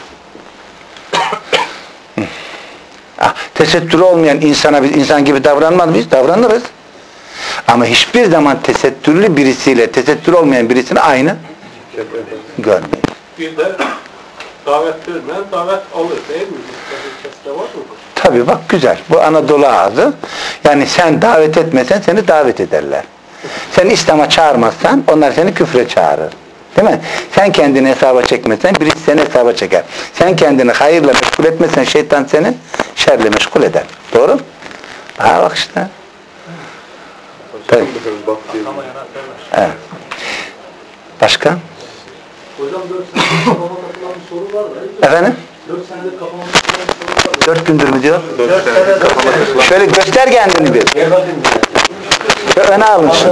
Tesettürü olmayan insana biz insan gibi davranmaz mıyız? Davranırız. Ama hiçbir zaman tesettürlü birisiyle tesettürü olmayan birisini aynı görmeyiz. Bir de davet vermeyen davet alır değil mi? Var mı? Tabii bak güzel. Bu Anadolu ağzı. Yani sen davet etmesen seni davet ederler. Sen İslam'a çağırmazsan onlar seni küfre çağırır. Değil mi? Sen kendini hesaba çekmezsen birisi seni hesaba çeker. Sen kendini hayırla meşgul etmezsen şeytan seni şerle meşgul eder. Doğru? Bak işte. Tabii. Evet. Başka? Hocam 4 senedir kafama takılan bir soru var da. Efendim? 4 senedir kafama takılan bir soru var da. 4 gündür mü diyor? 4 senedir kafama takılan. Şöyle göster kendini bir. Öne alın şunu.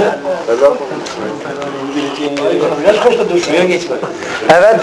Evet.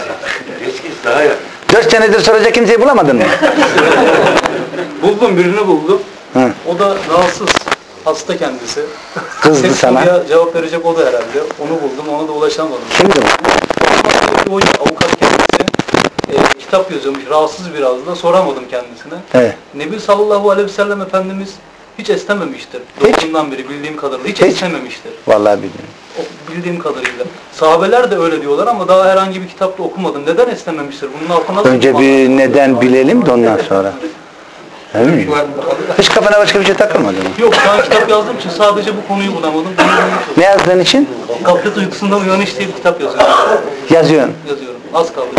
4 senedir soracak kimseyi bulamadın mı? Buldum, birini buldum. Hı. O da rahatsız. Hasta kendisi. Kızdı Tek sana. soruya cevap verecek o da herhalde. Onu buldum, ona da ulaşamadım. Kimdi bu? O avukat kendisi kitap yazıyormuş, rahatsız biraz da, soramadım kendisine. Evet. Nebi sallallahu aleyhi ve sellem Efendimiz hiç esnememiştir. Doğduğundan beri bildiğim kadarıyla hiç esnememiştir. Vallahi bilmiyorum. Bildiğim kadarıyla. Sahabeler de öyle diyorlar ama daha herhangi bir kitapta okumadım. Neden esnememiştir? Bunun altına Önce bir neden bilelim de ondan sonra. Değil mi? Hiç kafana başka bir şey takılmadı mı? Yok, şu an kitap yazdığım için sadece bu konuyu bulamadım. Ne yazdığın için? Gaflet Uykusundan Uyanış diye bir kitap yazıyorum. Yazıyorsun. Yazıyorum. Az kaldı.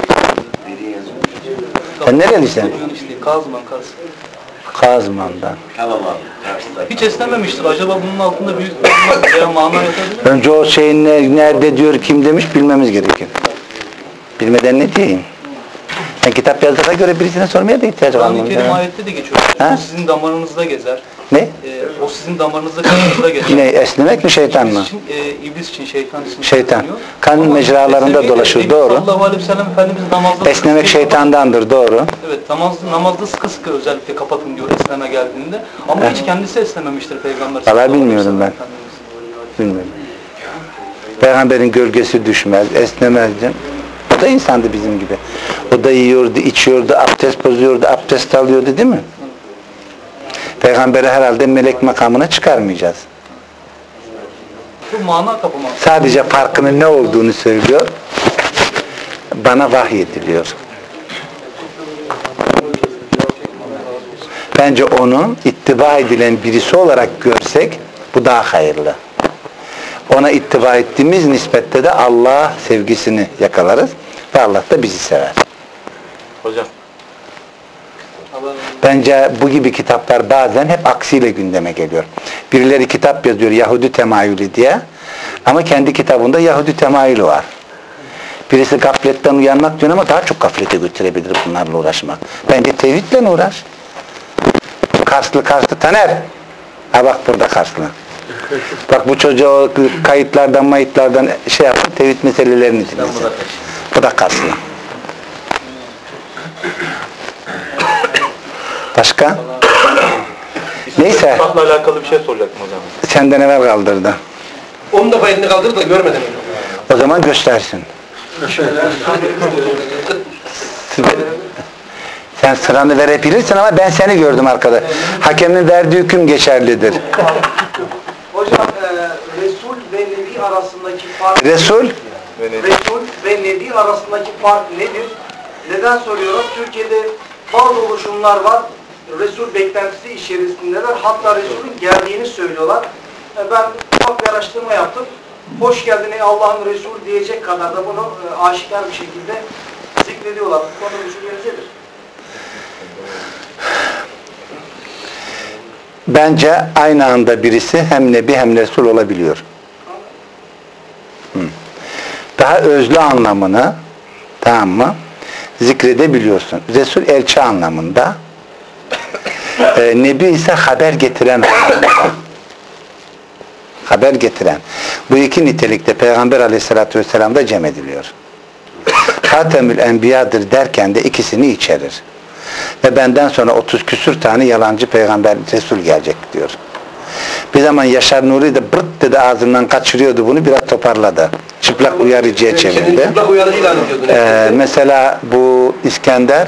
Sen nerelisin? Uyanış diye. Kazman, Kars. Kazman'dan. Tamam abi. Hiç esnememiştir. Acaba bunun altında büyük bir veya mana yatabilir mi? Önce o şeyin nerede diyor, kim demiş bilmemiz gerekir. Bilmeden ne diyeyim? Sen kitap yazdığına göre birisine sormaya da ihtiyaç var. Kur'an-ı Kerim ayette de geçiyor. Ha? O sizin damarınızda gezer. Ne? O sizin damarınızda, kanınızda gezer. Yine esnemek mi, şeytan mı? İblis için şeytan ismi Şeytan. kullanıyor. Kan Ama mecralarında esnemeyi de dolaşır, Nebi doğru. sallallahu aleyhi ve sellem Efendimiz namazda Esnemek şeytandandır, doğru. Evet, namazda sıkı sıkı özellikle kapatın diyor esneme geldiğinde. Ama hiç kendisi esnememiştir Peygamber sallallahu aleyhi ve bilmiyorum sellem ben. Efendimiz. Bilmiyorum. Peygamberin gölgesi düşmez, esnemezdi. O da insandı bizim gibi. O da yiyordu, içiyordu, abdest bozuyordu, abdest alıyordu, değil mi? Peygamberi herhalde melek makamına çıkarmayacağız. Bu mana kapımı. Sadece farkının ne olduğunu söylüyor. Bana vahyediliyor. Bence onu ittiba edilen birisi olarak görsek bu daha hayırlı. Ona ittiba ettiğimiz nispette de Allah sevgisini yakalarız ve Allah da bizi sever. Hocam. Bence bu gibi kitaplar bazen hep aksiyle gündeme geliyor. Birileri kitap yazıyor Yahudi temayülü diye ama kendi kitabında Yahudi temayülü var. Birisi gafletten uyanmak diyor ama daha çok gaflete götürebilir bunlarla uğraşmak. Bence tevhidle uğraş. Karslı Taner. Ha bak burada Karslı. Bak bu çocuğa kayıtlardan şey yapın, tevhid meselelerini dinlesin. Bu da Karslı. Başka? Neyse. Kitapla alakalı bir şey soracaktım hocam. Senden evvel kaldırdı. Onun da elini kaldırdı da görmedim. O zaman göstersin. Sen sıranı verebilirsin ama ben seni gördüm arkada. Hakemin verdiği hüküm geçerlidir. Hocam Resul ve Nebi arasındaki fark Resul ve Nebi arasındaki fark nedir? Neden soruyorum? Türkiye'de bazı oluşumlar var. Resul beklentisi içerisindeler. Hatta Resul'ün geldiğini söylüyorlar. Ben ufak bir araştırma yaptım. Hoş geldin ey Allah'ın Resulü diyecek kadar da bunu aşikar bir şekilde zikrediyorlar. Bu konuda düşünceniz nedir? bence aynı anda birisi hem Nebi hem Resul olabiliyor. Daha özlü anlamını, tamam mı, zikredebiliyorsun. Resul elçi anlamında, Nebi ise haber getiren anlamında. Haber getiren. Bu iki nitelikte Peygamber Aleyhisselatü Vesselam'da cem ediliyor. Hatemül Enbiya'dır derken de ikisini içerir. Ve benden sonra 30 küsür tane yalancı peygamber Resul gelecek diyor. Bir zaman Yaşar Nuri de bırt dedi ağzından kaçırıyordu bunu, biraz toparladı. Çıplak uyarıcıya çevirdi. Çıplak uyarıcı ilan ediyordu. Mesela bu İskender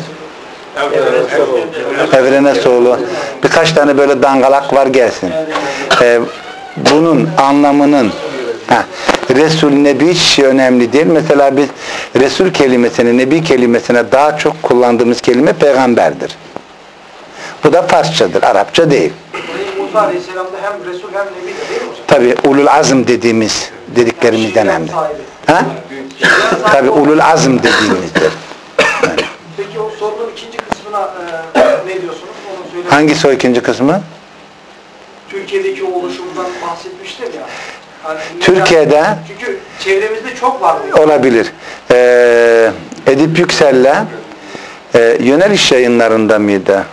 Evrenesoğlu birkaç tane böyle dangalak var gelsin. Bunun anlamının Resul, Nebi hiç önemli değil. Mesela biz Resul kelimesini, Nebi kelimesine daha çok kullandığımız kelime peygamberdir. Bu da Farsçadır, Arapça değil. Musa Aleyhisselam'da hem Resul hem Nebi de değil mi hocam? Tabi ulul azm dediklerimizden hem de. Tabi ulul azm dediğimizdir. Peki o sorunun ikinci kısmına ne diyorsunuz? Onu söyleyin. Hangisi o ikinci kısmı? Türkiye'deki oluşumdan bahsetmiştim ya. Hani Türkiye'de çünkü çevremizde çok var. olabilir. Edip Yüksel'le Yöneliş Yayınlarında mıydı?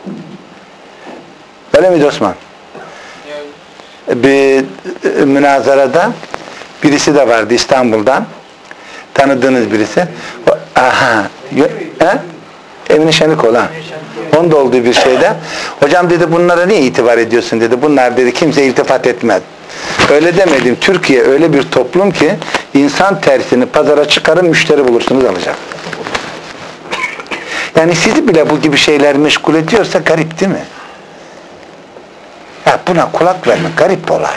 Öyle miydi Osman? Bir münazarada birisi de vardı İstanbul'dan. Tanıdığınız birisi. Emine Şenikoğlu. Onun da olduğu bir şeyde. Hocam dedi bunlara niye itibar ediyorsun dedi. Bunlar dedi kimse iltifat etmez. Öyle demedim. Türkiye öyle bir toplum ki insan tersini pazara çıkarın müşteri bulursunuz alacak. Yani sizi bile bu gibi şeyler meşgul ediyorsa garip değil mi? Ya buna kulak vermek garip bir olay.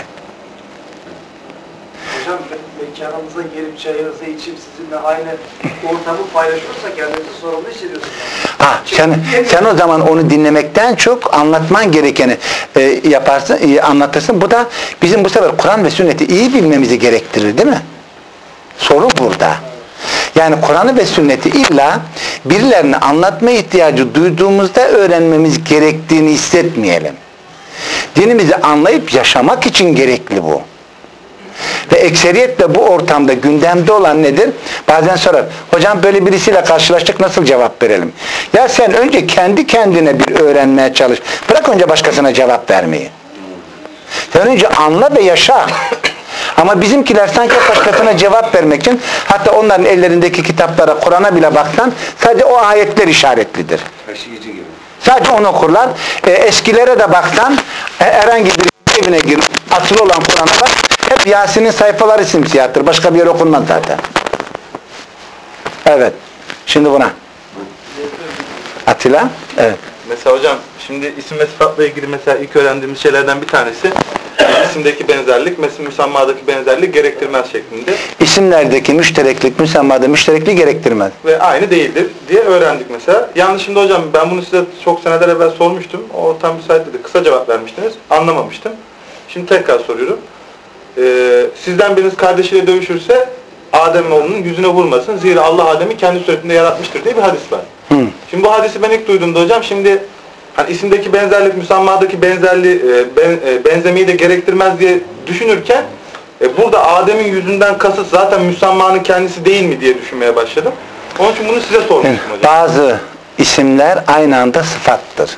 Hocam mekanımıza gelip çayınızı içip sizinle aynı ortamı paylaşıyorsak kendinizi sorumlu hissediyorsunuz. Sen o zaman onu dinlemekten çok anlatman gerekeni yaparsın, anlatırsın. Bu da bizim bu sefer Kur'an ve sünneti iyi bilmemizi gerektirir değil mi? Soru burada. Yani Kur'an'ı ve sünneti illa birilerine anlatma ihtiyacı duyduğumuzda öğrenmemiz gerektiğini hissetmeyelim. Dinimizi anlayıp yaşamak için gerekli bu. Ve ekseriyetle bu ortamda gündemde olan nedir? Bazen sorar. Hocam böyle birisiyle karşılaştık nasıl cevap verelim? Ya sen önce kendi kendine bir öğrenmeye çalış. Bırak önce başkasına cevap vermeyi. Sen önce anla ve yaşa. Ama bizimkiler sanki başkasına cevap vermek için hatta onların ellerindeki kitaplara, Kur'an'a bile baksan sadece o ayetler işaretlidir. Taşıyıcı gibi. Sadece onu okurlar. Eskilere de baksan herhangi bir evine gir, asılı olan Kur'an'a bak. Hep Yasin'in sayfaları simsiyahtır. Başka bir yer okunmaz zaten. Evet. Şimdi buna. Atilla? Evet. Mesela hocam şimdi isim ve sıfatla ilgili mesela ilk öğrendiğimiz şeylerden bir tanesi isimdeki benzerlik, mesela müsemmadaki benzerlik gerektirmez şeklinde. İsimlerdeki müştereklik, müsemmada müşterekliği gerektirmez. Ve aynı değildir diye öğrendik mesela. Yalnız şimdi hocam ben bunu size çok seneler evvel sormuştum. O tam müsait dedi. Kısa cevap vermiştiniz. Anlamamıştım. Şimdi tekrar soruyorum. Sizden biriniz kardeşiyle dövüşürse Ademoğlunun yüzüne vurmasın. Zira Allah Adem'i kendi suretinde yaratmıştır diye bir hadis var. Şimdi bu hadisi ben ilk duyduğumda hocam şimdi hani isimdeki benzerlik, müsemmadaki benzerliği, benzemeyi de gerektirmez diye düşünürken burada Adem'in yüzünden kasıt zaten müsemmanın kendisi değil mi diye düşünmeye başladım. Onun için bunu size sormuştum hocam. Bazı isimler aynı anda sıfattır.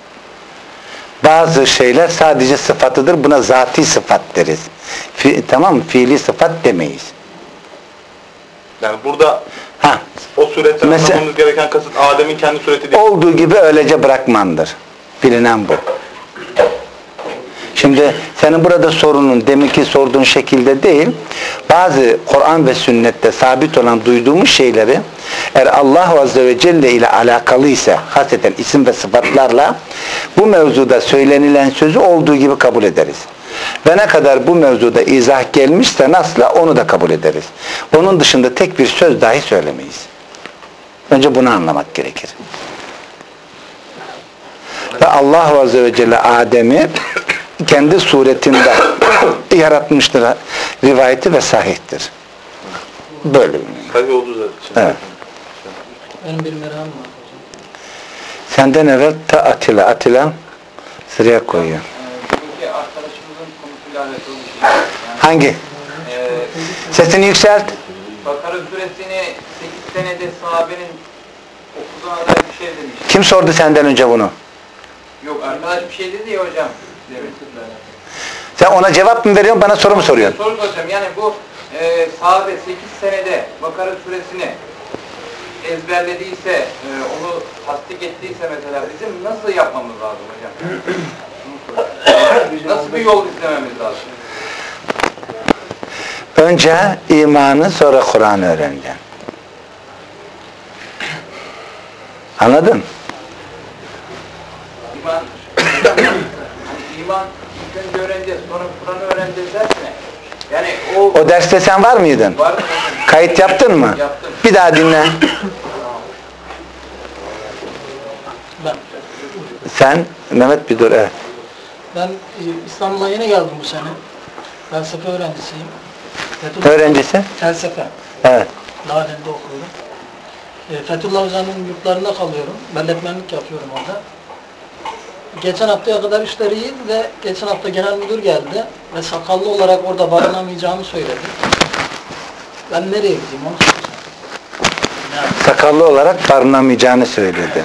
Bazı şeyler sadece sıfatıdır. Buna zati sıfat deriz. Tamam mı? Fiili sıfat demeyiz. Yani burada o suretten anlamamız gereken kasıt Adem'in kendi sureti değil. Olduğu gibi öylece bırakmandır. Bilinen bu. Şimdi senin burada sorunun deminki sorduğun şekilde değil, bazı Kur'an ve sünnette sabit olan duyduğumuz şeyleri eğer Allah Azze ve Celle ile alakalıysa, hasreten isim ve sıfatlarla bu mevzuda söylenilen sözü olduğu gibi kabul ederiz. Ve ne kadar bu mevzuda izah gelmişse nasla onu da kabul ederiz. Onun dışında tek bir söz dahi söylemeyiz. Önce bunu anlamak gerekir. Ve Allah Azze ve Celle Adem'i kendi suretinde yaratmıştır rivayeti ve sahihtir. Böyle bir. Sahih olduğu zaten. Evet. Benim bir merakım var hocam. Senden evvel Atilla sıraya koyuyor. Bugünkü arkadaşımızın konusuyla alakalı bir şey. Hangi? Sesini yükselt. Bakara suresini 8 senede sahabenin okuduğuna dair bir şey demiş. Kim sordu senden önce bunu? Yok arkadaş bir şey dedi ya hocam. Sen ona cevap mı veriyorsun, bana soru mu soruyorsun? Soru soracağım. Yani bu sahabe 8 senede Bakara suresini ezberlediyse, onu tasdik ettiyse mesela bizim nasıl yapmamız lazım hocam? Nasıl bir yol izlememiz lazım? Önce imanı, sonra Kur'an'ı öğreneceksin. Anladın? İman ilk önce öğreneceğiz, sonra Kur'an'ı öğreneceğiz dersine. Yani O derste sen var mıydın? Var. Kayıt yaptın mı? Yaptım. Bir daha dinle. Ben, Sen, Mehmet bir dur. Evet. ben İstanbul'a yeni geldim bu sene. Felsefe öğrencisiyim. Öğrencisi? Felsefe. Evet. Lale'de okuyorum. Fethullah Hoca'nın yurtlarında kalıyorum. Belletmenlik yapıyorum orada. geçen haftaya kadar işleri iyiydi de geçen hafta genel müdür geldi ve sakallı olarak orada barınamayacağımı söyledi. Ben nereye gideyim onu soracağım. Yani, Sakallı olarak barınamayacağını söyledi.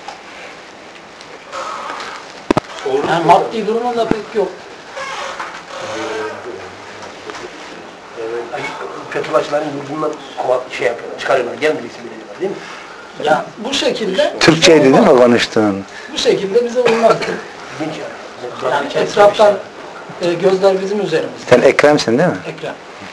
yani maddi durumum da pek yok. Fethullahçıların yurdundan şey yapıyorlar, çıkarıyorlar, gelmediyse bile diyorlar değil mi? Ya bu şekilde Türkçeydi değil mi konuştuğun? bu şekilde bize uymaz. İlginç yani. Yani etraftan gözler bizim üzerimizde. Sen Ekrem'sin değil mi? Ekrem.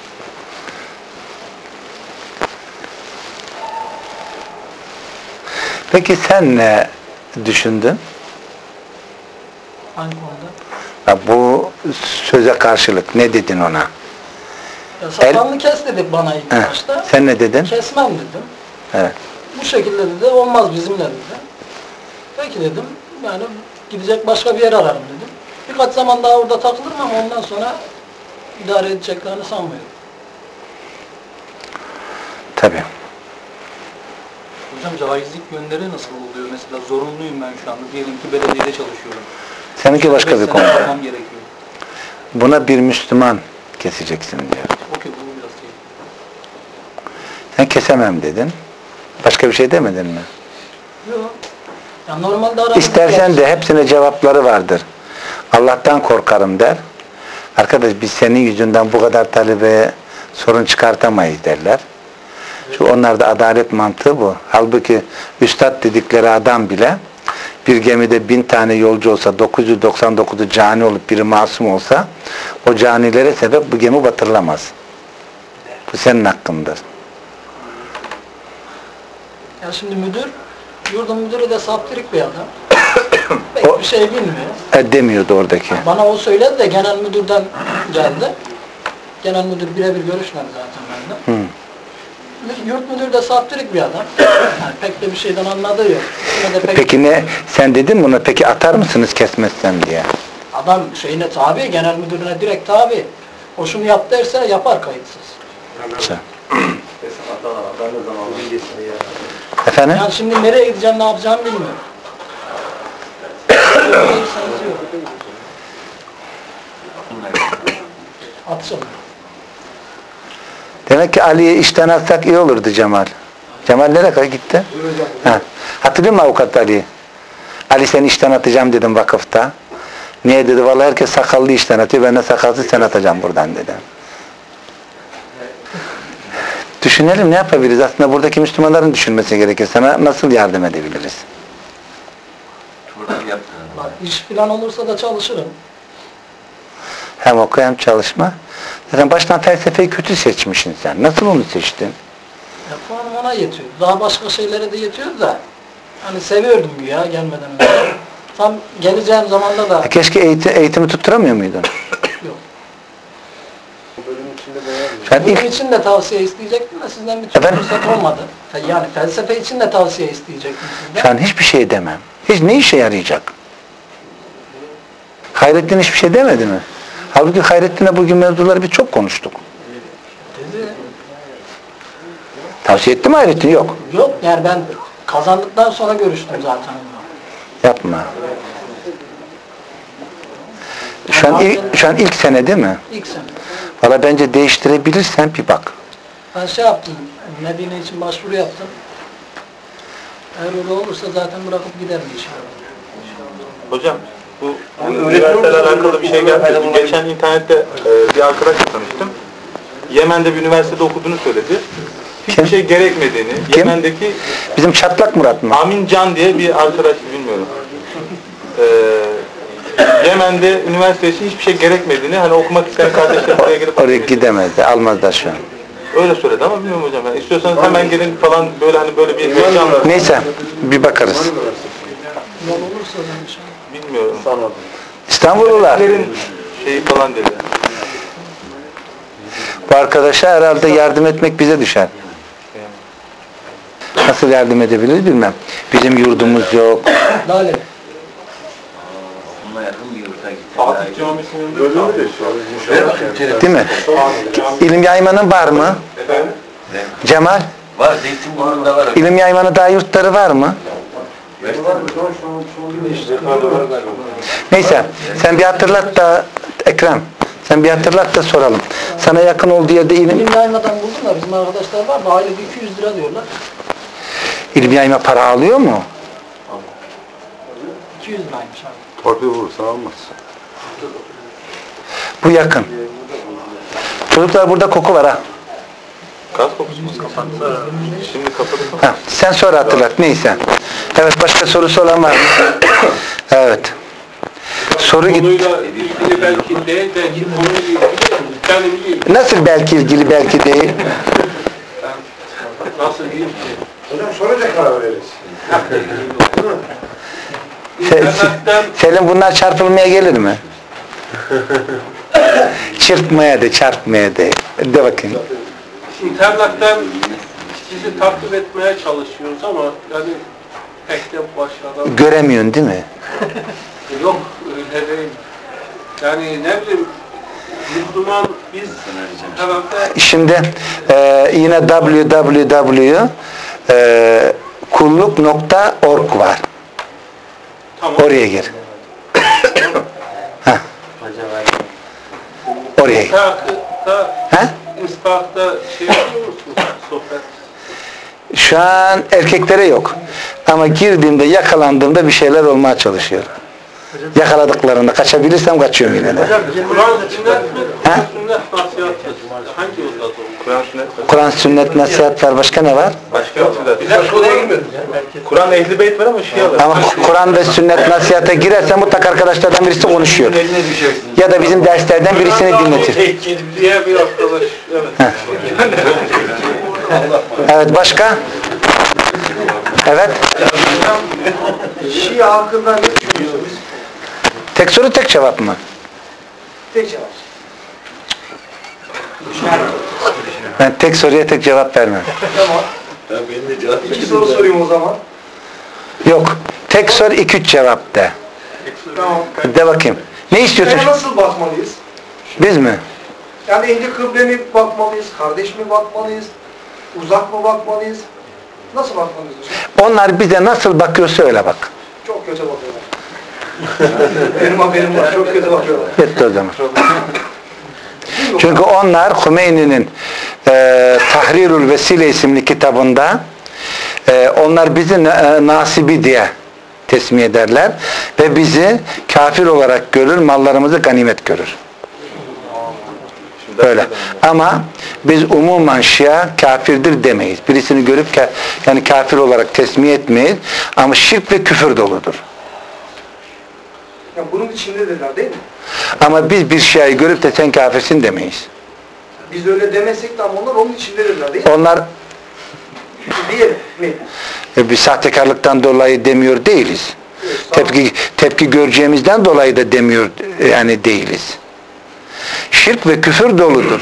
Peki sen ne düşündün? Hangi konuda? Ya bu söze karşılık ne dedin ona? Ya sakalını kes dedik bana ilk başta. Sen ne dedin? Kesmem dedim. Evet. Bu şekilde dedi, olmaz bizimle dedi. Peki dedim, yani gidecek başka bir yer ararım dedim. Birkaç zaman daha orada takılırım ama ondan sonra idare edeceklerini sanmıyorum. Tabii. Hocam caizlik yönleri nasıl oluyor? Mesela zorunluyum ben şu anda. Diyelim ki belediyede çalışıyorum. Seninki başka bir konu. Yapmam gerekiyor. Buna bir Müslüman keseceksin diyor. Okey, bu biraz şey. Sen kesemem dedin. Başka bir şey demedin mi? Yok. Ya normalde aramızda... İstersen de hepsine cevapları vardır. Allah'tan korkarım der. Arkadaş biz senin yüzünden bu kadar talebeye sorun çıkartamayız derler. Şu onlarda adalet mantığı bu. Halbuki üstad dedikleri adam bile bir gemide 1000 tane yolcu olsa 999'u cani olup biri masum olsa o canilere sebep bu gemi batırılamaz. Bu senin hakkındır. Ya şimdi müdür, yurdun müdürü de saptirik bir adam. Pek bir şey bilmiyor. Demiyordu oradaki. Bana o söyledi de genel müdürden geldi. Genel müdür birebir görüşmedi zaten benden. Yurt müdürü de saptirik bir adam. Yani pek de bir şeyden anladığı yok. Peki ne? Sen dedin buna peki atar mısınız kesmezsem diye? Adam şeyine tabi, genel müdürüne direkt tabi. O şunu yap derse yapar kayıtsız. Efendim? Yani şimdi nereye gideceğim, ne yapacağımı bilmiyorum. Atsın. Demek ki Ali'yi işten atsak iyi olurdu Cemal. Cemal nereye gitti? Ha. Hatırlıyor musun avukat Ali'yi? Ali seni işten atacağım dedim vakıfta. Niye dedi? Vallahi herkes sakallı işten atıyor. Ben de sakalsız sen atacağım buradan dedi. Düşünelim ne yapabiliriz? Aslında buradaki Müslümanların düşünmesi gerekir. Sana nasıl yardım edebiliriz? Bak iş falan olursa da çalışırım. Hem oku hem çalışma. Zaten baştan felsefeyi kötü seçmişsin sen. Nasıl onu seçtin? Ya puanım ona yetiyor. Daha başka şeylere de yetiyor da. Hani seviyordum güya gelmeden önce. Tam geleceğim zamanda da... Keşke eğitimi tutturamıyor muydun? Yok. Şu an Bunun için de tavsiye isteyecektim de sizden bir türlü fırsat olmadı. Yani felsefe için de tavsiye isteyecektim sizden. Şu an hiçbir şey demem. Hiç ne işe yarayacak? Hayrettin hiçbir şey demedi mi? Halbuki Hayrettin'le bugün mevzuları biz çok konuştuk. Dedi. Tavsiye etti mi Hayrettin? Yok. Yok yani ben kazandıktan sonra görüştüm zaten. Yapma. Şu an ilk sene değil mi? İlk sene. Valla bence değiştirebilirsen bir bak. Ben şey yaptım, Medine için başvuru yaptım. Eğer öyle olursa zaten bırakıp giderim inşallah. Hocam bu üniversitelerle alakalı bir şey geldi. Geçen internette bir arkadaşla tanıştım. Yemen'de bir üniversitede okuduğunu söyledi. Hiçbir şey gerekmediğini, Yemen'deki bizim Çatlak Murat mı? Amin Can diye bir arkadaş bilmiyorum. Yemen'de üniversite için hiçbir şey gerekmediğini, hani okumak isteyen kardeşler oraya gelip oraya gidemezdi, almazlar şu an. Öyle söyledi ama bilmiyorum hocam. Yani istiyorsanız hemen gelin falan böyle hani böyle bir heyecan. Neyse bir bakarız. Yol olursa da inşallah. Bilmiyorum. İstanbullular. Şeyi falan dedi. Bu arkadaşa herhalde yardım etmek bize düşer. Nasıl yardım edebiliriz bilmem. Bizim yurdumuz yok. Lale. Buna yakın bir yurta gitti. Fatih Camisi'nin Değil mi? İlim yaymanın var mı? Efendim? Cemal? Var, Zeytinburnu'nda var. İlim yaymanı daha yurtları var mı? Neyse, sen bir hatırlat da Ekrem, sen bir hatırlat da soralım. Sana yakın olduğu yerde ilim... İlim yaymadan buldum da bizim arkadaşlar var da aylık 200 lira diyorlar. İlim yayma para alıyor mu? 200 liraymış abi. Torpil vurursa almaz. Bu yakın. Çocuklar burada koku var ha. Gaz kokusu mu? Şimdi kapatalım. Ha, sen sonra hatırlat neyse. Evet, başka sorusu olan var mı? Evet. Soru git. Konuyla ilgili belki değil, belki konuyla ilgili, benimle ilgili. Nasıl belki ilgili belki değil? Nasıl diyeyim ki? Hocam soracak karar veririz. Selim bunlar çarpılmaya gelir mi? Çırpmaya de, çarpmaya de. De bakayım. İnternetten sizi takip etmeye çalışıyoruz ama yani pek de başarılı. Göremiyorsun değil mi? Yok öyle değil. Yani ne bileyim Müslüman biz herhalde Şimdi yine www.kulluk.org var. tamam. Oraya gir. Heh. Oraya gir. İstihakta şey yapıyor musunuz? Sohbet. Şu an erkeklere yok. Ama girdiğimde, yakalandığımda bir şeyler olmaya çalışıyorum. Yakaladıklarında kaçabilirsem kaçıyorum yine de. Kur'an sünnet mi? Sünnet nasihat. Hangi yolda doğru? Kur'an sünnet nasihat var. Başka ne var? Başka Kur'an ehli beyt var ama Şialar. Ama Kur'an ve sünnet nasihata girersen mutlaka arkadaşlardan birisi konuşuyor. Ya da bizim derslerden birisini dinletir. Diye bir arkadaş. Evet. Evet, başka? Evet. Şia hakkında ne düşünüyorsunuz? Tek soru tek cevap mı? Tek cevap. Ben tek soruya tek cevap vermem. Tamam. İki soru sorayım o zaman. Yok. Tek soru 2-3 cevap de. Tamam. De bakayım. Ne istiyorsun? Kıbleye nasıl bakmalıyız? Biz mi? Yani ehli kıble mi bakmalıyız? Kardeş mi bakmalıyız? Uzak mı bakmalıyız? Nasıl bakmalıyız hocam? Onlar bize nasıl bakıyorsa öyle bak. Çok kötü bakıyorlar. Benim haberim var. Çok kötü bakıyorlar. Yetti o zaman. Çünkü onlar Hümeyni'nin Tahrirul Vesile isimli kitabında onlar bizi nasibi diye tesmih ederler ve bizi kafir olarak görür, mallarımızı ganimet görür. Böyle. Ama biz umuman Şia kafirdir demeyiz. Birisini görüp yani kafir olarak tesmih etmeyiz. Ama şirk ve küfür doludur. Ya bunun içindedirler değil mi? Ama biz bir Şia'yı görüp de sen kafirsin demeyiz. Biz öyle demesek de ama onlar onun içindedirler değil mi? Onlar Diyelim mi? bir sahtekarlıktan dolayı demiyor değiliz. Tepki göreceğimizden dolayı da demiyor yani değiliz. Şirk ve küfür doludur.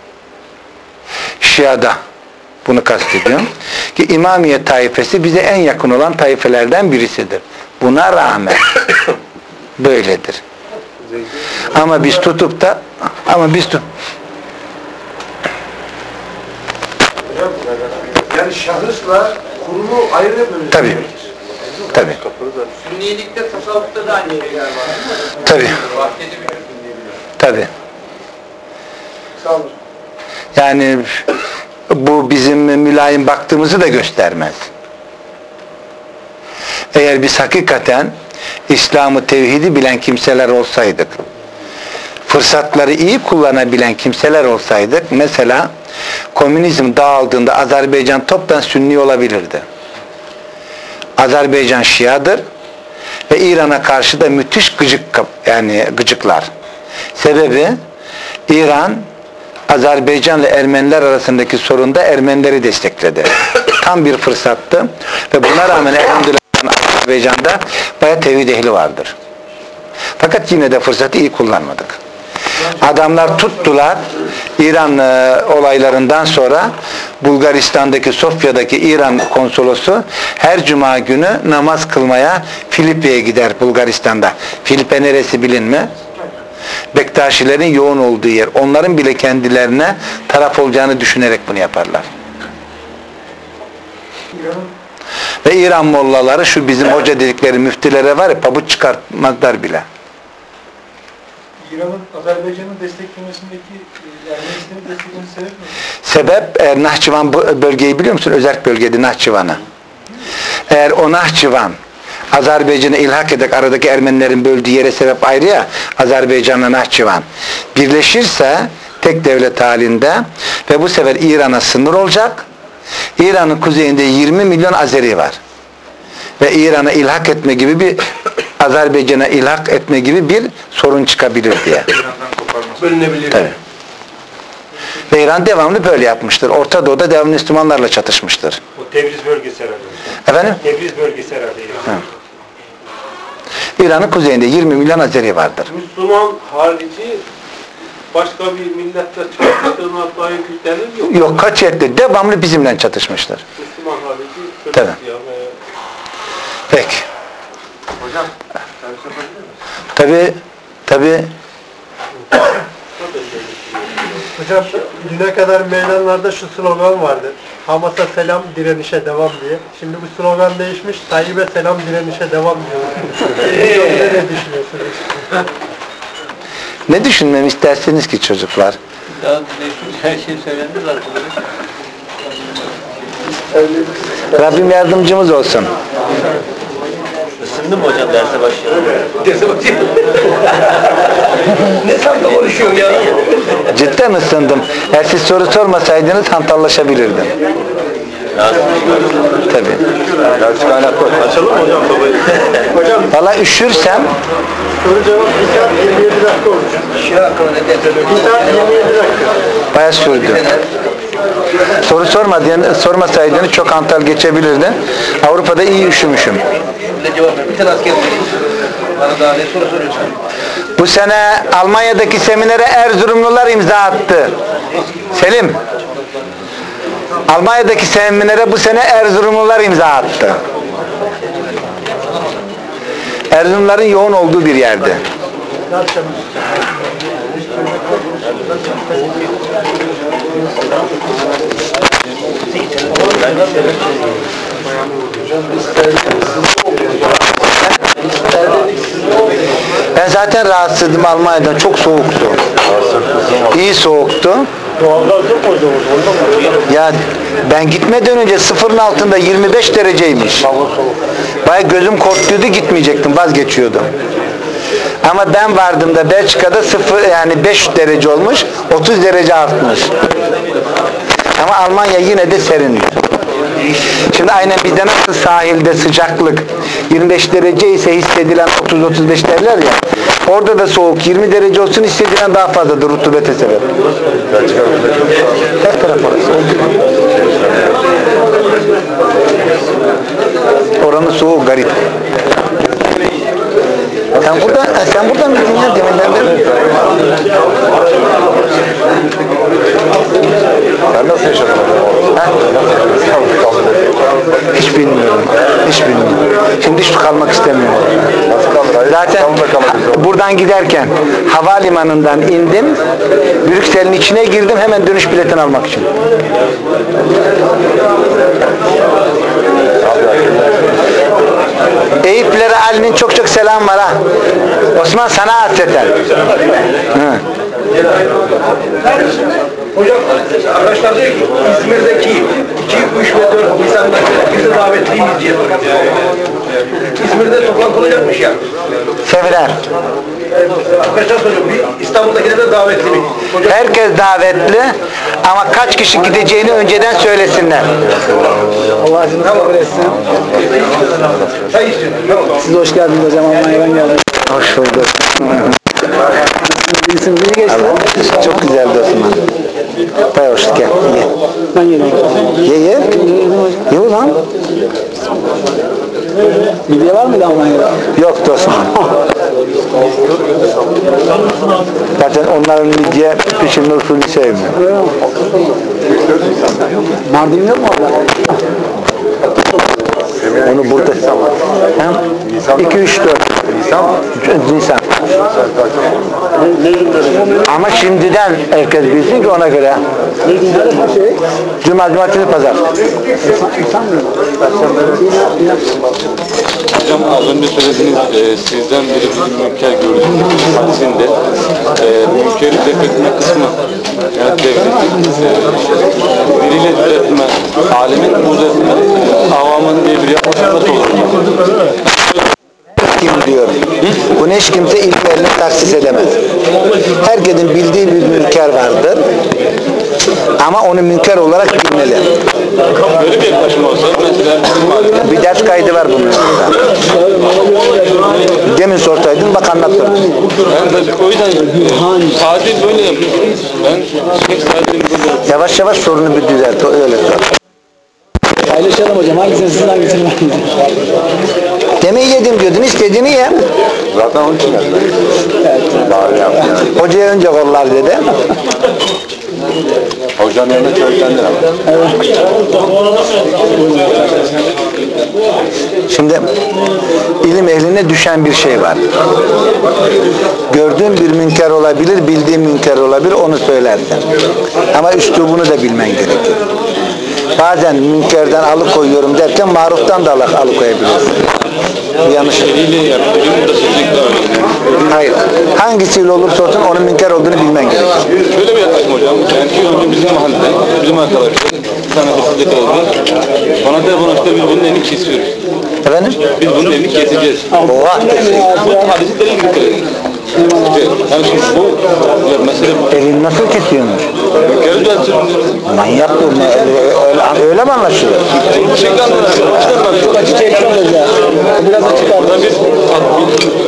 Şia'da bunu kastediyorum. Ki İmamiye taifesi bize en yakın olan taifelerden birisidir. Buna rağmen böyledir. Ama biz tutup da Yani şahısla kurumu ayrı bölünüyor. Tabii. Tabii. Sünnilikte, tasavvufta da aynı şeyler var. Tabii. Tabii. Sağ olun. Yani bu bizim mülayim baktığımızı da göstermez. Eğer biz hakikaten İslam'ı, tevhidi bilen kimseler olsaydık, fırsatları iyi kullanabilen kimseler olsaydık, mesela komünizm dağıldığında Azerbaycan toptan Sünni olabilirdi. Azerbaycan Şiadır ve İran'a karşı da müthiş gıcıklar. Sebebi İran Azerbaycan ile Ermeniler arasındaki sorunda Ermenileri destekledi. Tam bir fırsattı ve buna rağmen elhamdülillah Azerbaycan'da bayağı tevhid ehli vardır. Fakat yine de fırsatı iyi kullanmadık. Adamlar tuttular İran olaylarından sonra Bulgaristan'daki Sofya'daki İran konsolosu her cuma günü namaz kılmaya Filipe'ye gider Bulgaristan'da. Filipe neresi bilin mi? Bektaşilerin yoğun olduğu yer. Onların bile kendilerine taraf olacağını düşünerek bunu yaparlar. Ve İran mollaları şu bizim hoca dedikleri müftülere var ya, pabuç çıkartmazlar bile. İran'ın Azerbaycan'ı desteklemesindeki Ermenistan'ı desteklemesi sebep mi? Sebep, Nahçıvan bölgeyi biliyor musun? Özerk bölgede Nahçıvan'ı. Eğer o Nahçıvan Azerbaycan'ı ilhak ederek aradaki Ermenilerin böldüğü yere sebep ayrı ya, Azerbaycan'la Nahçıvan birleşirse tek devlet halinde ve bu sefer İran'a sınır olacak. İran'ın kuzeyinde 20 milyon Azeri var. Ve İran'a ilhak etme gibi bir Azerbaycan'a ilhak etme gibi bir sorun çıkabilir diye. Bölünebilir. Tabii. Ve İran devamlı böyle yapmıştır. Orta Doğu'da devamlı Müslümanlarla çatışmıştır. O Tebriz bölgesi herhalde. Efendim? Tebriz bölgesi herhalde. İran'ın kuzeyinde 20 milyon Azeri vardır. Müslüman harici başka bir milletle çatıştığına dair bir delil yok. Yok, kaçiyetli. Devamlı bizimle çatışmıştır. Müslüman harici Tabii. veya Peki. Hocam, servis yapabilir misin? Tabii. Hocam düne kadar meydanlarda şu slogan vardı. Hamas'a selam, direnişe devam diye. Şimdi bu slogan değişmiş. Tayyip'e selam, direnişe devam diyor. Ne düşünüyorsunuz? Ne düşünmemi istersiniz ki çocuklar? Ya her şey söylendi zaten. Rabbim yardımcımız olsun. Isındın mı hocam derse başlayalım? Derse başlayalım. Ne sanki konuşuyorsun ya? Cidden ısındım. Eğer siz soru sormasaydınız hantallaşabilirdim. Tabii. Açalım mı hocam sobayı? Hocam Valla üşürsem soru cevap 1 saat 27 dakika olmuş. 1 saat 27 dakika. bayağı sürdü. Soru sormasaydınız çok hantal geçebilirdi. Avrupa'da iyi üşümüşüm. Bu sene Almanya'daki seminere Erzurumlular imza attı. Selim. Almanya'daki seminere bu sene Erzurumlular imza attı. Erzurumların yoğun olduğu bir yerde. Ben zaten rahatsızdım Almanya'dan. Çok soğuktu. İyi soğuktu. Ya ben gitmeden önce sıfırın altında 25 dereceymiş. Bayağı gözüm korktuydu, gitmeyecektim, vazgeçiyordum. Ama ben vardığımda Belçika'da 5 derece olmuş, 30 derece artmış. Ama Almanya yine de serindir. Şimdi aynen bizde nasıl sahilde sıcaklık 25 derece ise hissedilen 30-35 derler ya. Orada da soğuk 20 derece olsun, hissedilen daha fazladır rutubete sebep. Her taraf orası. Oranın soğuğu garip. Sen burada mıydın ya deminden beri? Sen nasıl yaşadın? Hiç bilmiyorum. Şimdi hiç kalmak istemiyorum. Zaten buradan giderken havalimanından indim. Brüksel'in içine girdim. Hemen dönüş biletini almak için. Eyüplere Ali'nin çok selam var ha. Osman sana hasreten. Hocam, arkadaşlar diyor ki İzmir'deki 2, 3 ve 4 Nisan'da biz de davetliyiz diye. İzmir'de toplantı olacakmış ya. Seviler. Arkadaşlar soruyor, İstanbul'dakiler de davetli mi? Herkes davetli ama kaç kişi gideceğini önceden söylesinler. Allah izin etsin. Çay istiyorum. Siz hoş geldiniz hocam, Almanya'dan geldim. Hoş bulduk. İyisiniz, iyi geçti. Çok güzeldi Osman. Bayağı hoş gel. Ben yedim. Ye. Ye ulan. Midye var mıydı Almanya'da? Yoktu Osman. Zaten onların midye pişirme usulü sevmiyor. Mardin yok mu orada? Onu burada 2, 3, 4 Nisan. Ama şimdiden herkes bilsin ki ona göre Cuma, cumartesi, pazar. Hocam az önce söylediğiniz sizden biri bir münker görüşünüz hadisinde münkeri def etme kısmı yani devletin biriyle düzeltme, alemin düzeltme, avamın diye bir yaklaşımda olur. Kim diyor? Bunu hiç kimse ilk eline taksis edemez. Herkesin bildiği bir münker vardır. Ama onu münker olarak bilmeli. Böyle bir yaklaşım olsa mesela bir ders kaydı var bunun. Demin sorsaydın bak anlattım. Ben de o yüzden sadece böyle yapıyorum. Ben pek sadece böyle yavaş yavaş sorunu bir düzelt. Öyle sor. Paylaşalım hocam. Hangisini sizin hangisini ben yiyeceğim. Demin yedim diyordun. İstediğini ye. Zaten onun için geldim. Hocaya önce kollar dedi. Hocanın yanında çocuklandır ama. Şimdi ilim ehline düşen bir şey var. Gördüğün bir münker olabilir, bildiğin münker olabilir, onu söylersin. Ama üslubunu da bilmen gerekir. Bazen münkerden alıkoyuyorum derken maruftan da alıkoyabilirsin. Bu yanlış. Hayır. Hangisiyle olursa olsun onun münker olduğunu bilmen gerekir. şöyle bir yaklaşım hocam. Yani ki önce bizim mahallede, bizim arkadaşlar bir tane hırsızlık oldu. Bana telefon açtı, biz bunun elini kesiyoruz. Efendim? Biz bunun elini keseceğiz. Oha! Bu hadisi delil gibi. Yani şimdi bu mesela elini nasıl kesiyormuş? münkeri düzeltiyor. Manyak bu. Öyle mi anlaşılır? Bu şekilde anlaşılır. Çok açık ekran hocam. Biraz açık. Burada biz